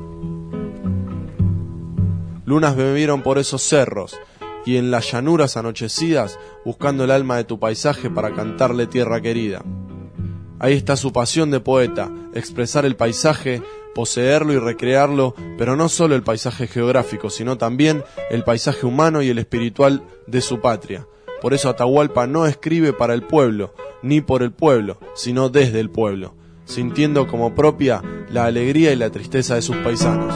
Lunas me vieron por esos cerros y en las llanuras anochecidas, buscando el alma de tu paisaje para cantarle tierra querida. Ahí está su pasión de poeta, expresar el paisaje, poseerlo y recrearlo, pero no solo el paisaje geográfico, sino también el paisaje humano y el espiritual de su patria. Por eso Atahualpa no escribe para el pueblo, ni por el pueblo, sino desde el pueblo, sintiendo como propia la alegría y la tristeza de sus paisanos.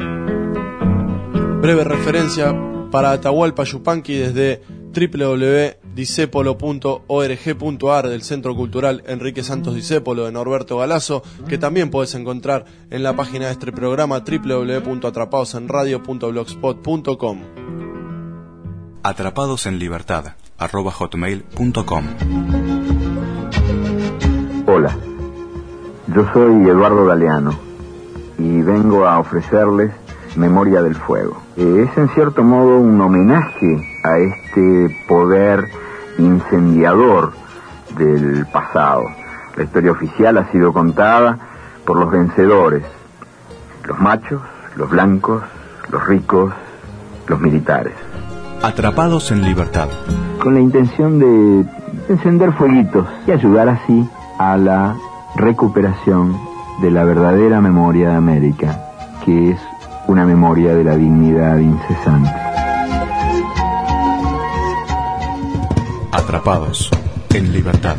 Breve referencia para Atahualpa Yupanqui desde doble u doble u doble punto discepolo punto org punto ar del Centro Cultural Enrique Santos Discépolo de Norberto Galazo, que también puedes encontrar en la página de este programa doble u doble u doble u punto atrapados en radio punto blogspot punto com. Atrapados en libertad arroba hotmail punto com. Hola, yo soy Eduardo Galeano y vengo a ofrecerles Memoria del Fuego. Eh, es en cierto modo un homenaje a este poder incendiador del pasado. La historia oficial ha sido contada por los vencedores, los machos, los blancos, los ricos, los militares. Atrapados en libertad. Con la intención de encender fueguitos y ayudar así a la recuperación de la verdadera memoria de América, que es una memoria de la dignidad incesante. Atrapados en libertad.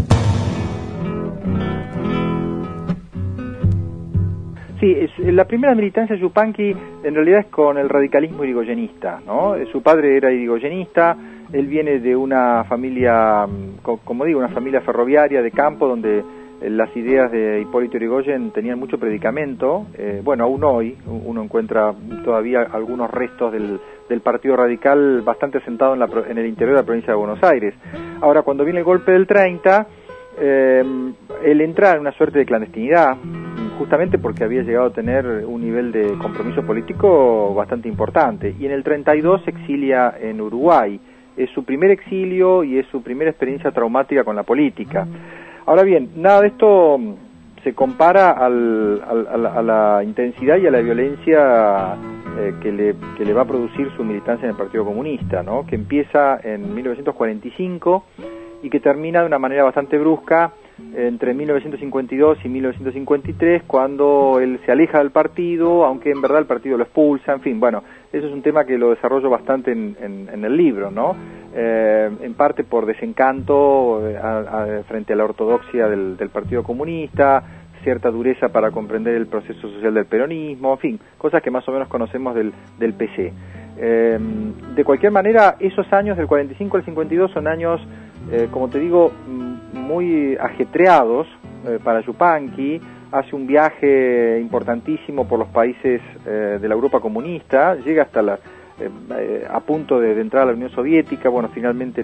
Sí, es, la primera militancia de Yupanqui en realidad es con el radicalismo irigoyenista, ¿no? Su padre era irigoyenista, él viene de una familia, como digo, una familia ferroviaria de campo donde las ideas de Hipólito Yrigoyen tenían mucho predicamento. Eh, bueno, aún hoy uno encuentra todavía algunos restos del, del Partido Radical bastante asentado en, la, en el interior de la provincia de Buenos Aires. Ahora, cuando viene el golpe del treinta, eh, él entra en una suerte de clandestinidad, justamente porque había llegado a tener un nivel de compromiso político bastante importante, y en el treinta y dos se exilia en Uruguay. Es su primer exilio y es su primera experiencia traumática con la política. Ahora bien, nada de esto se compara al, al, a, la, a la intensidad y a la violencia eh, que, le, que le va a producir su militancia en el Partido Comunista, ¿no? Que empieza en mil novecientos cuarenta y cinco y que termina de una manera bastante brusca entre mil novecientos cincuenta y dos y mil novecientos cincuenta y tres, cuando él se aleja del partido, aunque en verdad el partido lo expulsa. En fin, bueno, eso es un tema que lo desarrollo bastante en, en, en el libro, ¿no? Eh, en parte por desencanto a, a, frente a la ortodoxia del, del Partido Comunista, cierta dureza para comprender el proceso social del peronismo, en fin, cosas que más o menos conocemos del, del P C. Eh, de cualquier manera, esos años del cuarenta y cinco al cincuenta y dos son años, eh, como te digo, muy ajetreados eh, para Yupanqui. Hace un viaje importantísimo por los países eh, de la Europa comunista, llega hasta la eh, eh, a punto de, de entrar a la Unión Soviética. Bueno, finalmente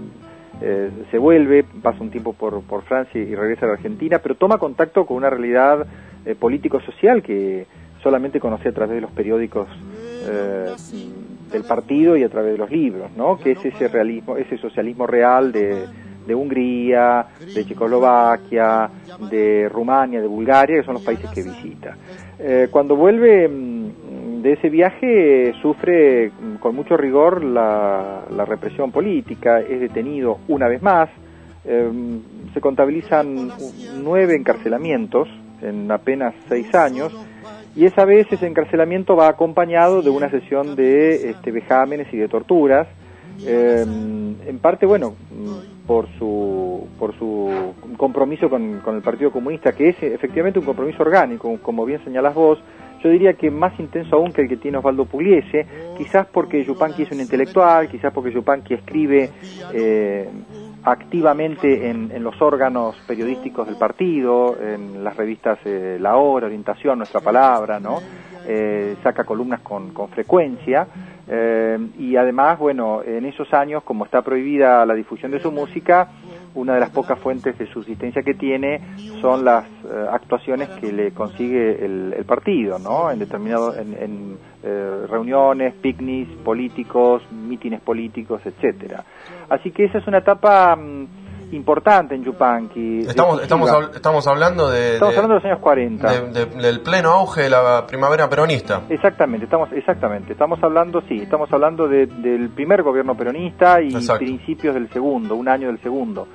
eh, se vuelve, pasa un tiempo por, por Francia y regresa a la Argentina, pero toma contacto con una realidad eh, político-social que solamente conocía a través de los periódicos eh, del partido y a través de los libros, ¿no? Que es ese realismo, ese socialismo real de de Hungría, de Checoslovaquia, de Rumania, de Bulgaria, que son los países que visita. Eh, cuando vuelve de ese viaje, sufre con mucho rigor la, la represión política, es detenido una vez más, eh, se contabilizan nueve encarcelamientos en apenas seis años, y esa vez ese encarcelamiento va acompañado de una sesión de este, vejámenes y de torturas, eh, en parte, bueno, por su por su compromiso con, con el Partido Comunista, que es efectivamente un compromiso orgánico, como bien señalás vos. Yo diría que más intenso aún que el que tiene Osvaldo Pugliese, quizás porque Yupanqui es un intelectual, quizás porque Yupanqui escribe eh, activamente en, en los órganos periodísticos del partido, en las revistas eh, La Hora, Orientación, Nuestra Palabra, ¿no? Eh, saca columnas con, con frecuencia. Eh, y además, bueno, en esos años, como está prohibida la difusión de su música, una de las pocas fuentes de subsistencia que tiene son las eh, actuaciones que le consigue el, el partido, ¿no? En determinados, en, en eh, reuniones, picnics políticos, mítines políticos, etcétera. Así que esa es una etapa mmm, importante en Yupanqui. Estamos, estamos, hab- estamos hablando de... Estamos de, hablando de los años cuarenta. De, de, del pleno auge de la primavera peronista. Exactamente, estamos exactamente. Estamos hablando, sí, estamos hablando de, del primer gobierno peronista y Exacto. principios del segundo, un año del segundo.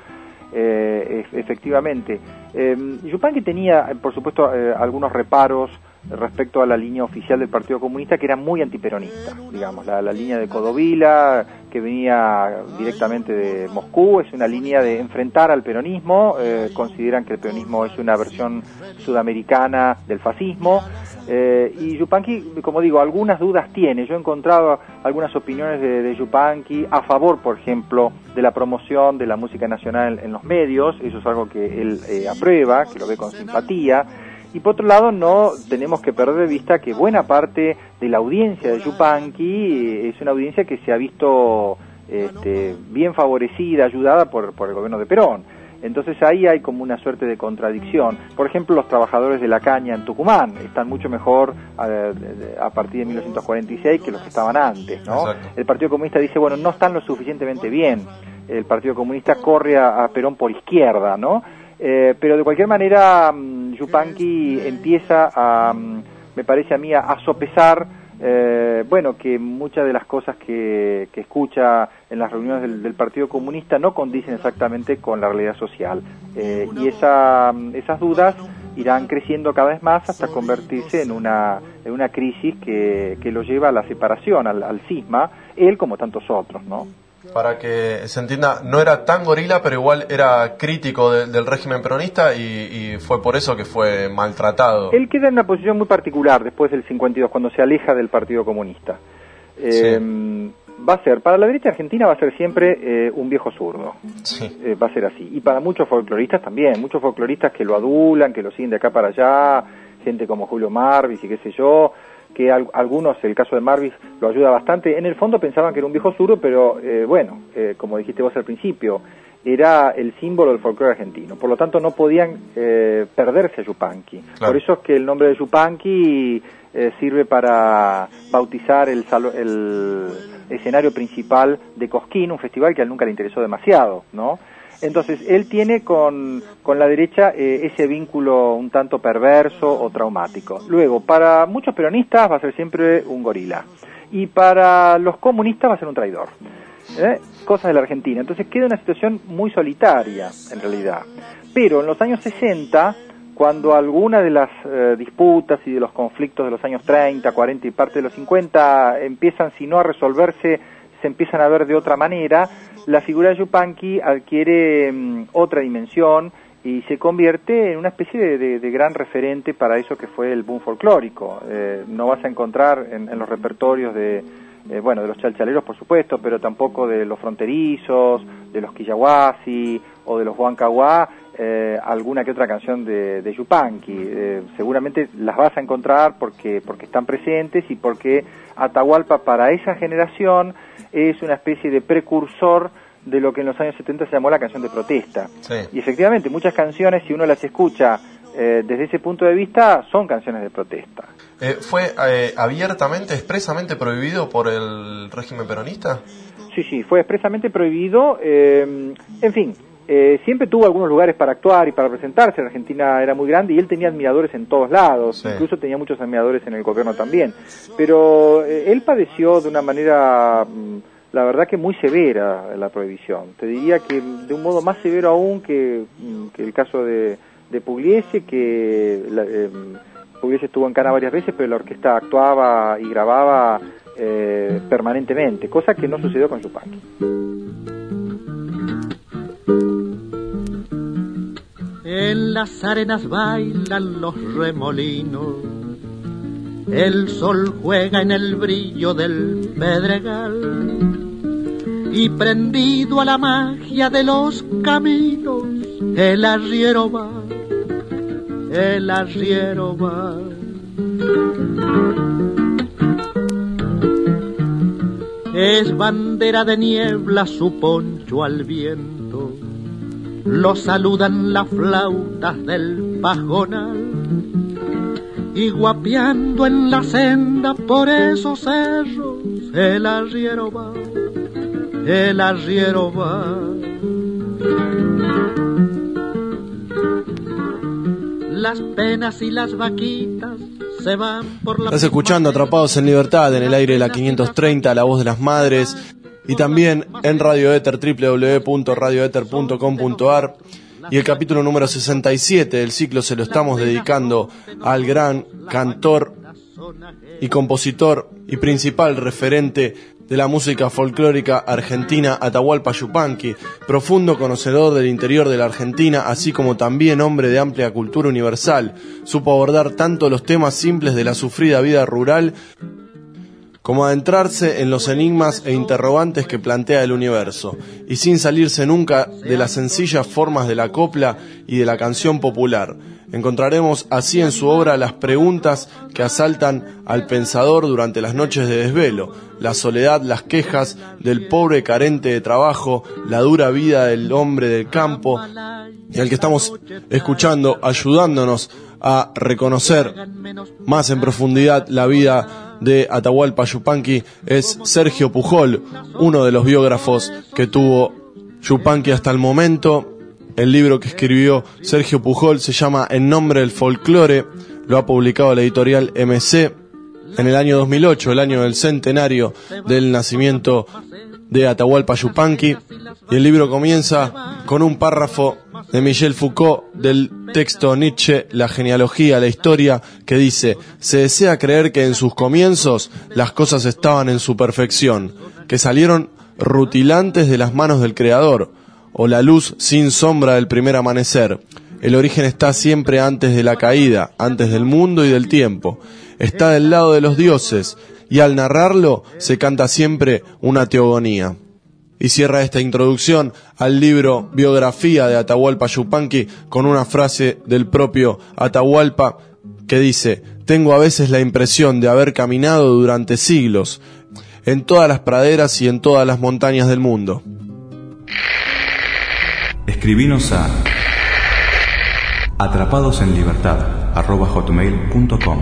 eh, efectivamente. Eh, Yupanqui tenía, por supuesto, eh, algunos reparos respecto a la línea oficial del Partido Comunista, que era muy antiperonista, digamos, la, la línea de Codovila, que venía directamente de Moscú, es una línea de enfrentar al peronismo, eh, consideran que el peronismo es una versión sudamericana del fascismo, eh, y Yupanqui, como digo, algunas dudas tiene. Yo he encontrado algunas opiniones de, de Yupanqui a favor, por ejemplo, de la promoción de la música nacional en los medios, eso es algo que él eh, aprueba, que lo ve con simpatía. Y por otro lado, no tenemos que perder de vista que buena parte de la audiencia de Yupanqui es una audiencia que se ha visto este, bien favorecida, ayudada por, por el gobierno de Perón. Entonces ahí hay como una suerte de contradicción. Por ejemplo, los trabajadores de la caña en Tucumán están mucho mejor a, a partir de mil novecientos cuarenta y seis que los que estaban antes, ¿no? Exacto. El Partido Comunista dice, bueno, no están lo suficientemente bien. El Partido Comunista corre a, a Perón por izquierda, ¿no? Eh, pero de cualquier manera, um, Yupanqui empieza a, um, me parece a mí, a, a sopesar, eh, bueno, que muchas de las cosas que, que escucha en las reuniones del, del Partido Comunista no condicen exactamente con la realidad social. Eh, y esa, esas dudas irán creciendo cada vez más hasta convertirse en una, en una crisis que, que lo lleva a la separación, al, al cisma, él como tantos otros, ¿no? Para que se entienda, no era tan gorila, pero igual era crítico de, del régimen peronista y, y fue por eso que fue maltratado. Él queda en una posición muy particular después del cincuenta y dos, cuando se aleja del Partido Comunista. Eh, sí. Va a ser, para la derecha argentina va a ser siempre eh, un viejo zurdo. Sí. Eh, va a ser así. Y para muchos folcloristas también, muchos folcloristas que lo adulan, que lo siguen de acá para allá, gente como Julio Marvis y qué sé yo, que al, algunos, el caso de Marvis, lo ayuda bastante. En el fondo pensaban que era un viejo zurdo, pero eh, bueno, eh, como dijiste vos al principio, era el símbolo del folclore argentino. Por lo tanto, no podían eh, perderse a Yupanqui. Claro. Por eso es que el nombre de Yupanqui eh, sirve para bautizar el, salo, el escenario principal de Cosquín, un festival que a él nunca le interesó demasiado, ¿no? Entonces, él tiene con, con la derecha eh, ese vínculo un tanto perverso o traumático. Luego, para muchos peronistas va a ser siempre un gorila. Y para los comunistas va a ser un traidor. ¿Eh? Cosas de la Argentina. Entonces, queda una situación muy solitaria, en realidad. Pero en los años sesenta, cuando alguna de las eh, disputas y de los conflictos de los años treinta, cuarenta y parte de los cincuenta empiezan, si no a resolverse, se empiezan a ver de otra manera, la figura de Yupanqui adquiere um, otra dimensión y se convierte en una especie de, de, de gran referente para eso que fue el boom folclórico. Eh, no vas a encontrar en, en los repertorios de, eh, bueno, de los chalchaleros, por supuesto, pero tampoco de los fronterizos, de los quillahuasi o de los huancahuá, eh, alguna que otra canción de, de Yupanqui. Eh, seguramente las vas a encontrar porque, porque están presentes y porque Atahualpa para esa generación es una especie de precursor de lo que en los años setenta se llamó la canción de protesta. Sí. Y efectivamente, muchas canciones, si uno las escucha eh, desde ese punto de vista, son canciones de protesta. Eh, ¿Fue eh, abiertamente, expresamente prohibido por el régimen peronista? Sí, sí, fue expresamente prohibido. Eh, en fin, eh, siempre tuvo algunos lugares para actuar y para presentarse. La Argentina era muy grande y él tenía admiradores en todos lados. Sí. Incluso tenía muchos admiradores en el gobierno también. Pero eh, él padeció de una manera, la verdad que muy severa, la prohibición. Te diría que de un modo más severo aún que, que el caso de, de Pugliese, que la, eh, Pugliese estuvo en Cana varias veces, pero la orquesta actuaba y grababa eh, permanentemente, cosa que no sucedió con Yupanqui. En las arenas bailan los remolinos, el sol juega en el brillo del pedregal, y prendido a la magia de los caminos, el arriero va, el arriero va. Es bandera de niebla su poncho al viento, lo saludan las flautas del pajonal, y guapeando en la senda por esos cerros, el arriero va, el arriero va. Las penas y las vaquitas se van por la... Estás escuchando Atrapados en Libertad, en el aire de la quinientos treinta, La Voz de las Madres. y también en Radio Éter, doble u doble u doble u punto radio éter punto com punto a r. Y el capítulo número sesenta y siete del ciclo se lo estamos dedicando al gran cantor y compositor y principal referente de la música folclórica argentina, Atahualpa Yupanqui, profundo conocedor del interior de la Argentina, así como también hombre de amplia cultura universal. Supo abordar tanto los temas simples de la sufrida vida rural como adentrarse en los enigmas e interrogantes que plantea el universo, y sin salirse nunca de las sencillas formas de la copla y de la canción popular. Encontraremos así en su obra las preguntas que asaltan al pensador durante las noches de desvelo, la soledad, las quejas del pobre carente de trabajo, la dura vida del hombre del campo, y al que estamos escuchando, ayudándonos a reconocer más en profundidad la vida de Atahualpa Yupanqui, es Sergio Pujol, uno de los biógrafos que tuvo Yupanqui hasta el momento. El libro que escribió Sergio Pujol se llama En nombre del folclore, lo ha publicado la editorial M C en el año dos mil ocho, el año del centenario del nacimiento de Atahualpa Yupanqui, y el libro comienza con un párrafo de Michel Foucault del texto Nietzsche, La genealogía, la historia, que dice: se desea creer que en sus comienzos las cosas estaban en su perfección, que salieron rutilantes de las manos del Creador, o la luz sin sombra del primer amanecer. El origen está siempre antes de la caída, antes del mundo y del tiempo. Está del lado de los dioses, y al narrarlo se canta siempre una teogonía. Y cierra esta introducción al libro Biografía de Atahualpa Yupanqui con una frase del propio Atahualpa que dice: tengo a veces la impresión de haber caminado durante siglos en todas las praderas y en todas las montañas del mundo. Escribinos a atrapadosenlibertad arroba hotmail punto com.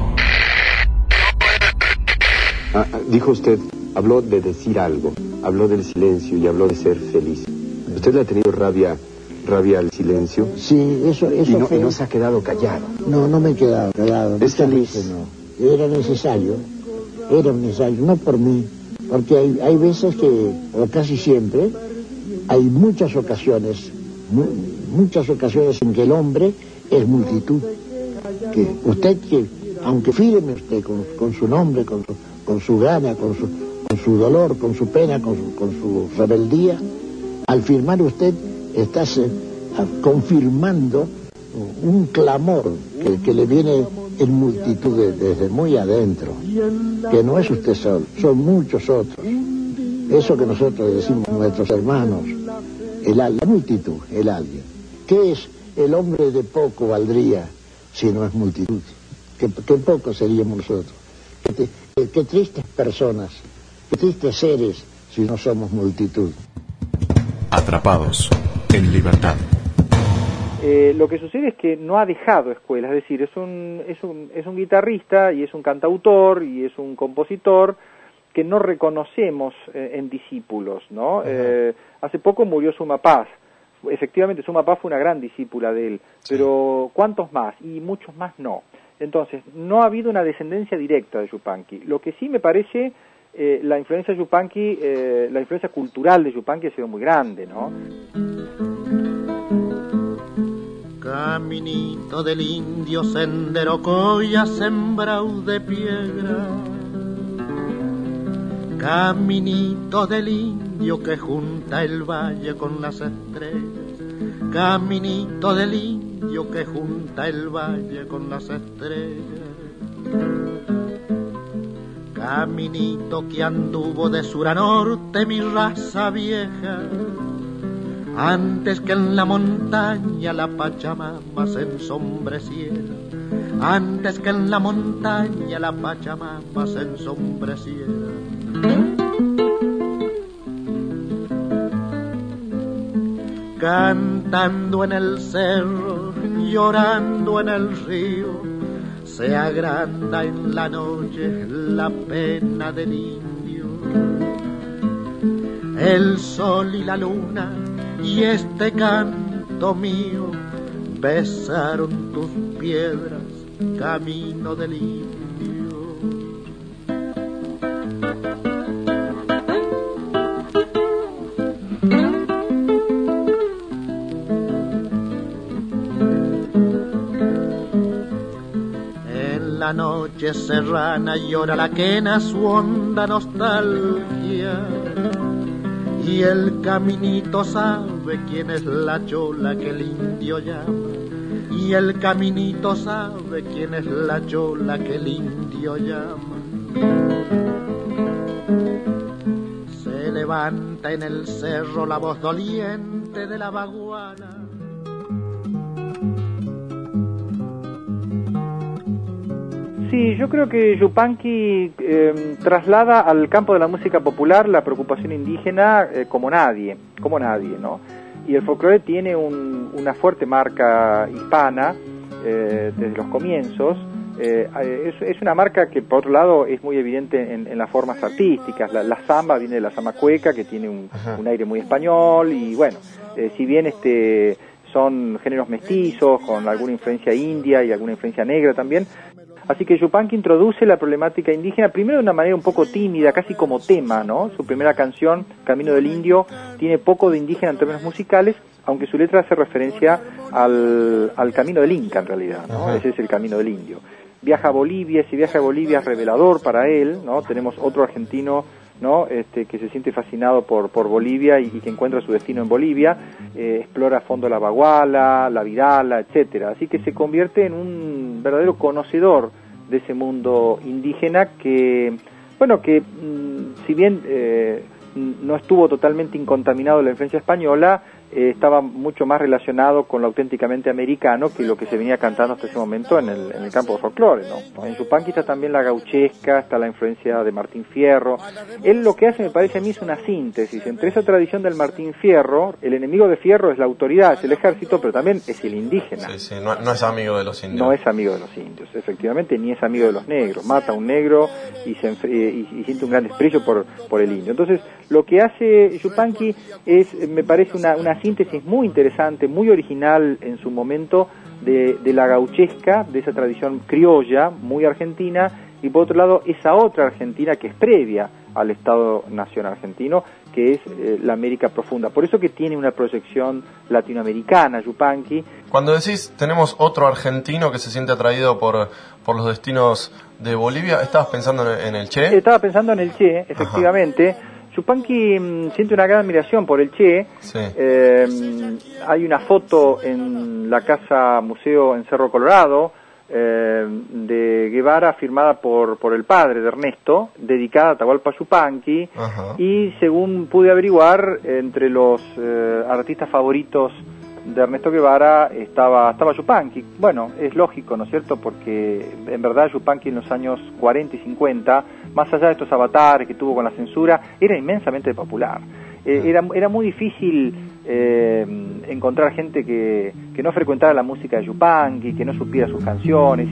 Ah, dijo usted, habló de decir algo, habló del silencio y habló de ser feliz. ¿Usted le ha tenido rabia, rabia al silencio? Sí, eso, eso y no, fue... y no se ha quedado callado. No, no me he quedado callado. ¿Es feliz? No. Era necesario, era necesario, no por mí, porque hay, hay veces que, o casi siempre, hay muchas ocasiones, mu muchas ocasiones en que el hombre es multitud. Que usted, que aunque firme usted con, con su nombre, con su, con su gana, con su, con su dolor, con su pena, con su, con su rebeldía, al firmar usted está eh, confirmando un clamor que, que le viene en multitud de, desde muy adentro, que no es usted solo, son muchos otros. Eso que nosotros decimos nuestros hermanos, el, la multitud, el alguien. ¿Qué es? El hombre de poco valdría si no es multitud. ¿Qué, qué poco seríamos nosotros? ¿Qué, qué, qué tristes personas, qué tristes seres si no somos multitud. Atrapados en libertad. Eh, lo que sucede es que no ha dejado escuela, es decir, es un, es un, es un guitarrista y es un cantautor y es un compositor que no reconocemos eh, en discípulos, ¿no? Eh, hace poco murió Suma Paz. Efectivamente, Suma Paz fue una gran discípula de él, sí. Pero ¿cuántos más? Y muchos más no. Entonces, no ha habido una descendencia directa de Yupanqui. Lo que sí me parece, eh, la influencia de Yupanqui, eh, la influencia cultural de Yupanqui ha sido muy grande, ¿no? Caminito del indio, sendero coya sembrado de piedra. Caminito del indio que junta el valle con las estrellas. Caminito del indio que junta el valle con las estrellas. Caminito que anduvo de sur a norte mi raza vieja. Antes que en la montaña la Pachamama se ensombreciera. Antes que en la montaña la Pachamama se ensombreciera. Cantando en el cerro, llorando en el río, se agranda en la noche la pena del indio. El sol y la luna y este canto mío besaron tus piedras, camino del indio. en la noche serrana llora la quena su honda nostalgia. Y el caminito sabe quién es la chola que el indio llama. Y el caminito sabe quién es la chola que el indio llama. Se levanta en el cerro la voz doliente de la baguala. Sí, yo creo que Yupanqui eh, traslada al campo de la música popular la preocupación indígena eh, como nadie, como nadie, ¿no? Y el folclore tiene un, una fuerte marca hispana eh, desde los comienzos. Eh, es, es una marca que, por otro lado, es muy evidente en, en las formas artísticas. La, la samba viene de la samba cueca, que tiene un, un aire muy español, y bueno, eh, si bien este son géneros mestizos, con alguna influencia india y alguna influencia negra también. Así que Yupanqui introduce la problemática indígena, primero de una manera un poco tímida, casi como tema, ¿no? Su primera canción, Camino del Indio, tiene poco de indígena en términos musicales, aunque su letra hace referencia al, al camino del Inca, en realidad, ¿no? Ese es el camino del Indio. Viaja a Bolivia, ese viaje a Bolivia es revelador para él, ¿no? Tenemos otro argentino, ¿no? Este, que se siente fascinado por, por Bolivia y, y que encuentra su destino en Bolivia, eh, explora a fondo la baguala, la virala, etcétera. Así que se convierte en un verdadero conocedor de ese mundo indígena que, bueno, que mmm, si bien eh, no estuvo totalmente incontaminado de la influencia española, eh, estaba mucho más relacionado con lo auténticamente americano que lo que se venía cantando hasta ese momento en el, en el campo de folclore, ¿no? En Yupanqui está también la gauchesca, está la influencia de Martín Fierro. Él lo que hace, me parece a mí, es una síntesis entre esa tradición del Martín Fierro. El enemigo de Fierro es la autoridad, es el ejército, pero también es el indígena. Sí, sí, no, no es amigo de los indios. No es amigo de los indios, efectivamente, ni es amigo de los negros. Mata a un negro y, se enfre- y, y siente un gran desprecio por, por el indio. Entonces, lo que hace Yupanqui es, me parece, una, una síntesis muy interesante, muy original en su momento de, de la gauchesca, de esa tradición criolla, muy argentina, y por otro lado esa otra Argentina que es previa al Estado-Nación argentino, que es eh, la América profunda. Por eso que tiene una proyección latinoamericana, Yupanqui. Cuando decís tenemos otro argentino que se siente atraído por, por los destinos de Bolivia, ¿estabas pensando en el Che? Estaba pensando en el Che, efectivamente. Ajá. Yupanqui mmm, siente una gran admiración por el Che. Sí. Eh, hay una foto en la Casa Museo en Cerro Colorado eh, de Guevara firmada por, por el padre de Ernesto, dedicada a Atahualpa Yupanqui. Ajá. Y según pude averiguar, entre los eh, artistas favoritos de Ernesto Guevara estaba, estaba Yupanqui. Bueno, es lógico, ¿no es cierto? Porque en verdad Yupanqui en los años cuarenta y cincuenta, más allá de estos avatares que tuvo con la censura, era inmensamente popular. Eh, era, era muy difícil eh, encontrar gente que, que no frecuentara la música de Yupanqui, que no supiera sus canciones.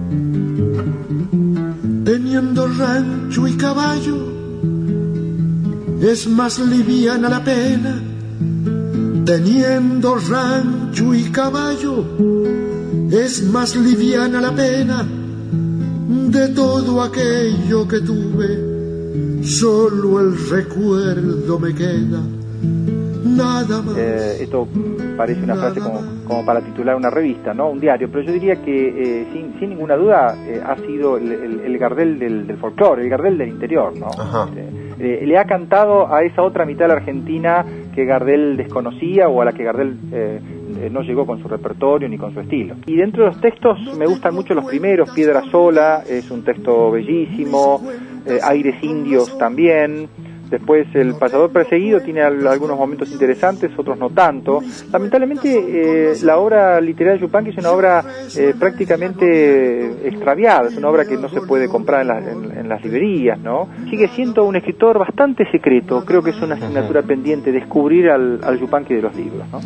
Teniendo rancho y caballo, es más liviana la pena. Teniendo rancho y caballo, es más liviana la pena. De todo aquello que tuve, solo el recuerdo me queda, nada más. Eh, esto parece una frase como, como para titular una revista, ¿no? Un diario, pero yo diría que eh, sin, sin ninguna duda eh, ha sido el, el, el Gardel del, del folclore, el Gardel del interior, ¿no? Ajá. Eh, le ha cantado a esa otra mitad de la Argentina que Gardel desconocía o a la que Gardel eh, no llegó con su repertorio ni con su estilo. Y dentro de los textos me gustan mucho los primeros. Piedra Sola es un texto bellísimo, eh, Aires Indios también. Después El Payador Perseguido tiene algunos momentos interesantes, otros no tanto. Lamentablemente eh, la obra literaria de Yupanqui es una obra eh, prácticamente extraviada, es una obra que no se puede comprar en, la, en, en las librerías, ¿no? Sigue siendo un escritor bastante secreto, creo que es una asignatura pendiente, descubrir al, al Yupanqui de los libros, ¿no?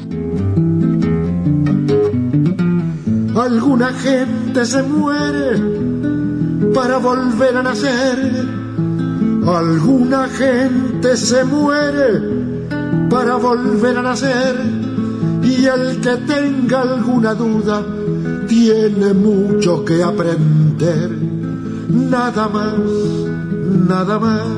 Alguna gente se muere para volver a nacer. Alguna gente se muere para volver a nacer. Y el que tenga alguna duda tiene mucho que aprender. Nada más, nada más.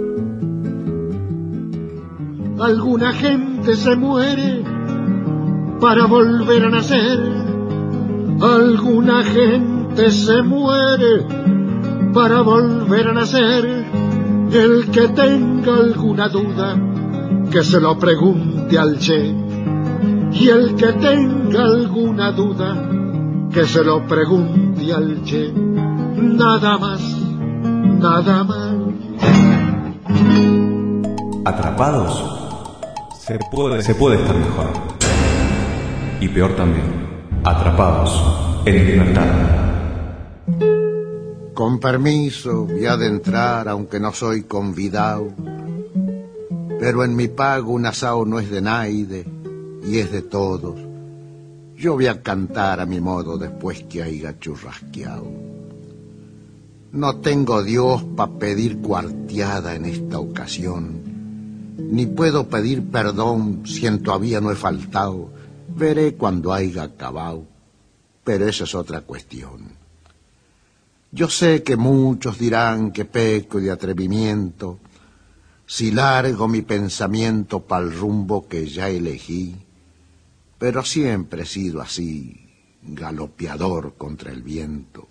Alguna gente se muere para volver a nacer. Alguna gente se muere para volver a nacer. El que tenga alguna duda, que se lo pregunte al Che. Y el que tenga alguna duda, que se lo pregunte al Che. Nada más, nada más. Atrapados, se puede, se puede estar mejor. Y peor también. Atrapados en libertad. Con permiso, voy a adentrar, aunque no soy convidado. Pero en mi pago un asao no es de naide, y es de todos. Yo voy a cantar a mi modo después que haya churrasqueado. No tengo Dios pa' pedir cuarteada en esta ocasión, ni puedo pedir perdón si en todavía no he faltado. Veré cuando haya acabado, pero esa es otra cuestión. Yo sé que muchos dirán que peco de atrevimiento si largo mi pensamiento pa'l rumbo que ya elegí, pero siempre he sido así, galopeador contra el viento.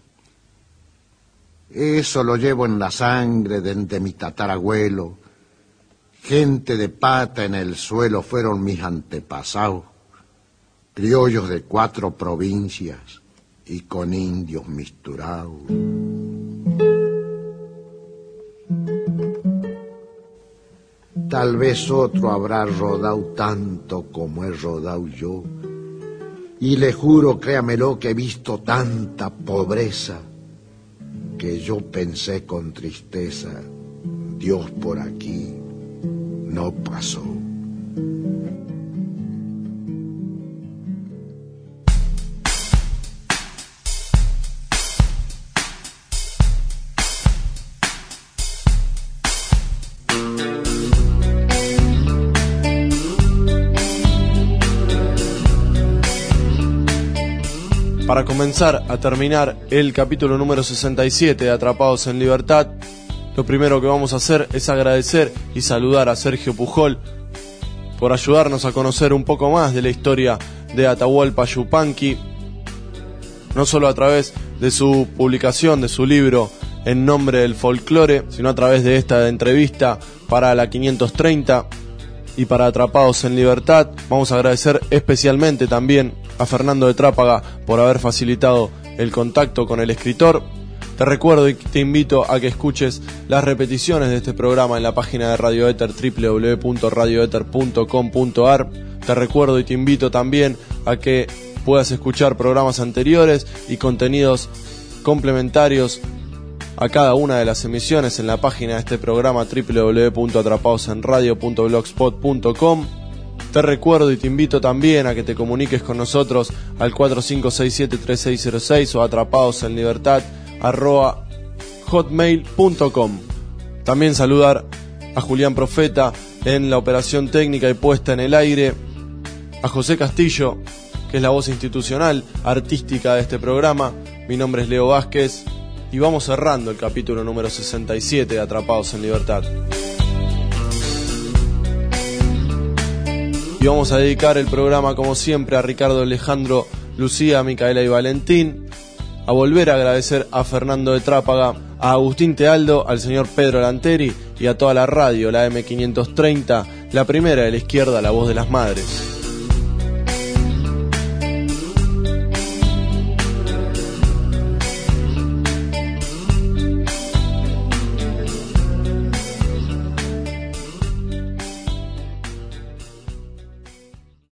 Eso lo llevo en la sangre de mi tatarabuelo. Gente de pata en el suelo fueron mis antepasados, criollos de cuatro provincias y con indios misturados. Tal vez otro habrá rodado tanto como he rodado yo, y le juro, créamelo, que he visto tanta pobreza que yo pensé con tristeza, Dios por aquí no pasó. Para comenzar a terminar el capítulo número sesenta y siete de Atrapados en Libertad, lo primero que vamos a hacer es agradecer y saludar a Sergio Pujol por ayudarnos a conocer un poco más de la historia de Atahualpa Yupanqui, no solo a través de su publicación, de su libro En Nombre del Folclore, sino a través de esta entrevista para la quinientos treinta y para Atrapados en Libertad. Vamos a agradecer especialmente también a Fernando de Trápaga por haber facilitado el contacto con el escritor. Te recuerdo y te invito a que escuches las repeticiones de este programa en la página de Radio Éter, doble u doble u doble u punto radio éter punto com punto a r. Te recuerdo y te invito también a que puedas escuchar programas anteriores y contenidos complementarios a cada una de las emisiones en la página de este programa, doble u doble u doble u punto atrapados en radio punto blogspot punto com. Te recuerdo y te invito también a que te comuniques con nosotros al cuatro cinco seis siete tres seis cero seis o atrapadosenlibertad arroba hotmail punto com. También saludar a Julián Profeta en la operación técnica y puesta en el aire, a José Castillo, que es la voz institucional, artística de este programa. Mi nombre es Leo Vázquez y vamos cerrando el capítulo número sesenta y siete de Atrapados en Libertad. Y vamos a dedicar el programa, como siempre, a Ricardo, Alejandro, Lucía, Micaela y Valentín, a volver a agradecer a Fernando de Trápaga, a Agustín Tealdo, al señor Pedro Lanteri y a toda la radio, la eme quinientos treinta, la primera de la izquierda, la voz de las madres.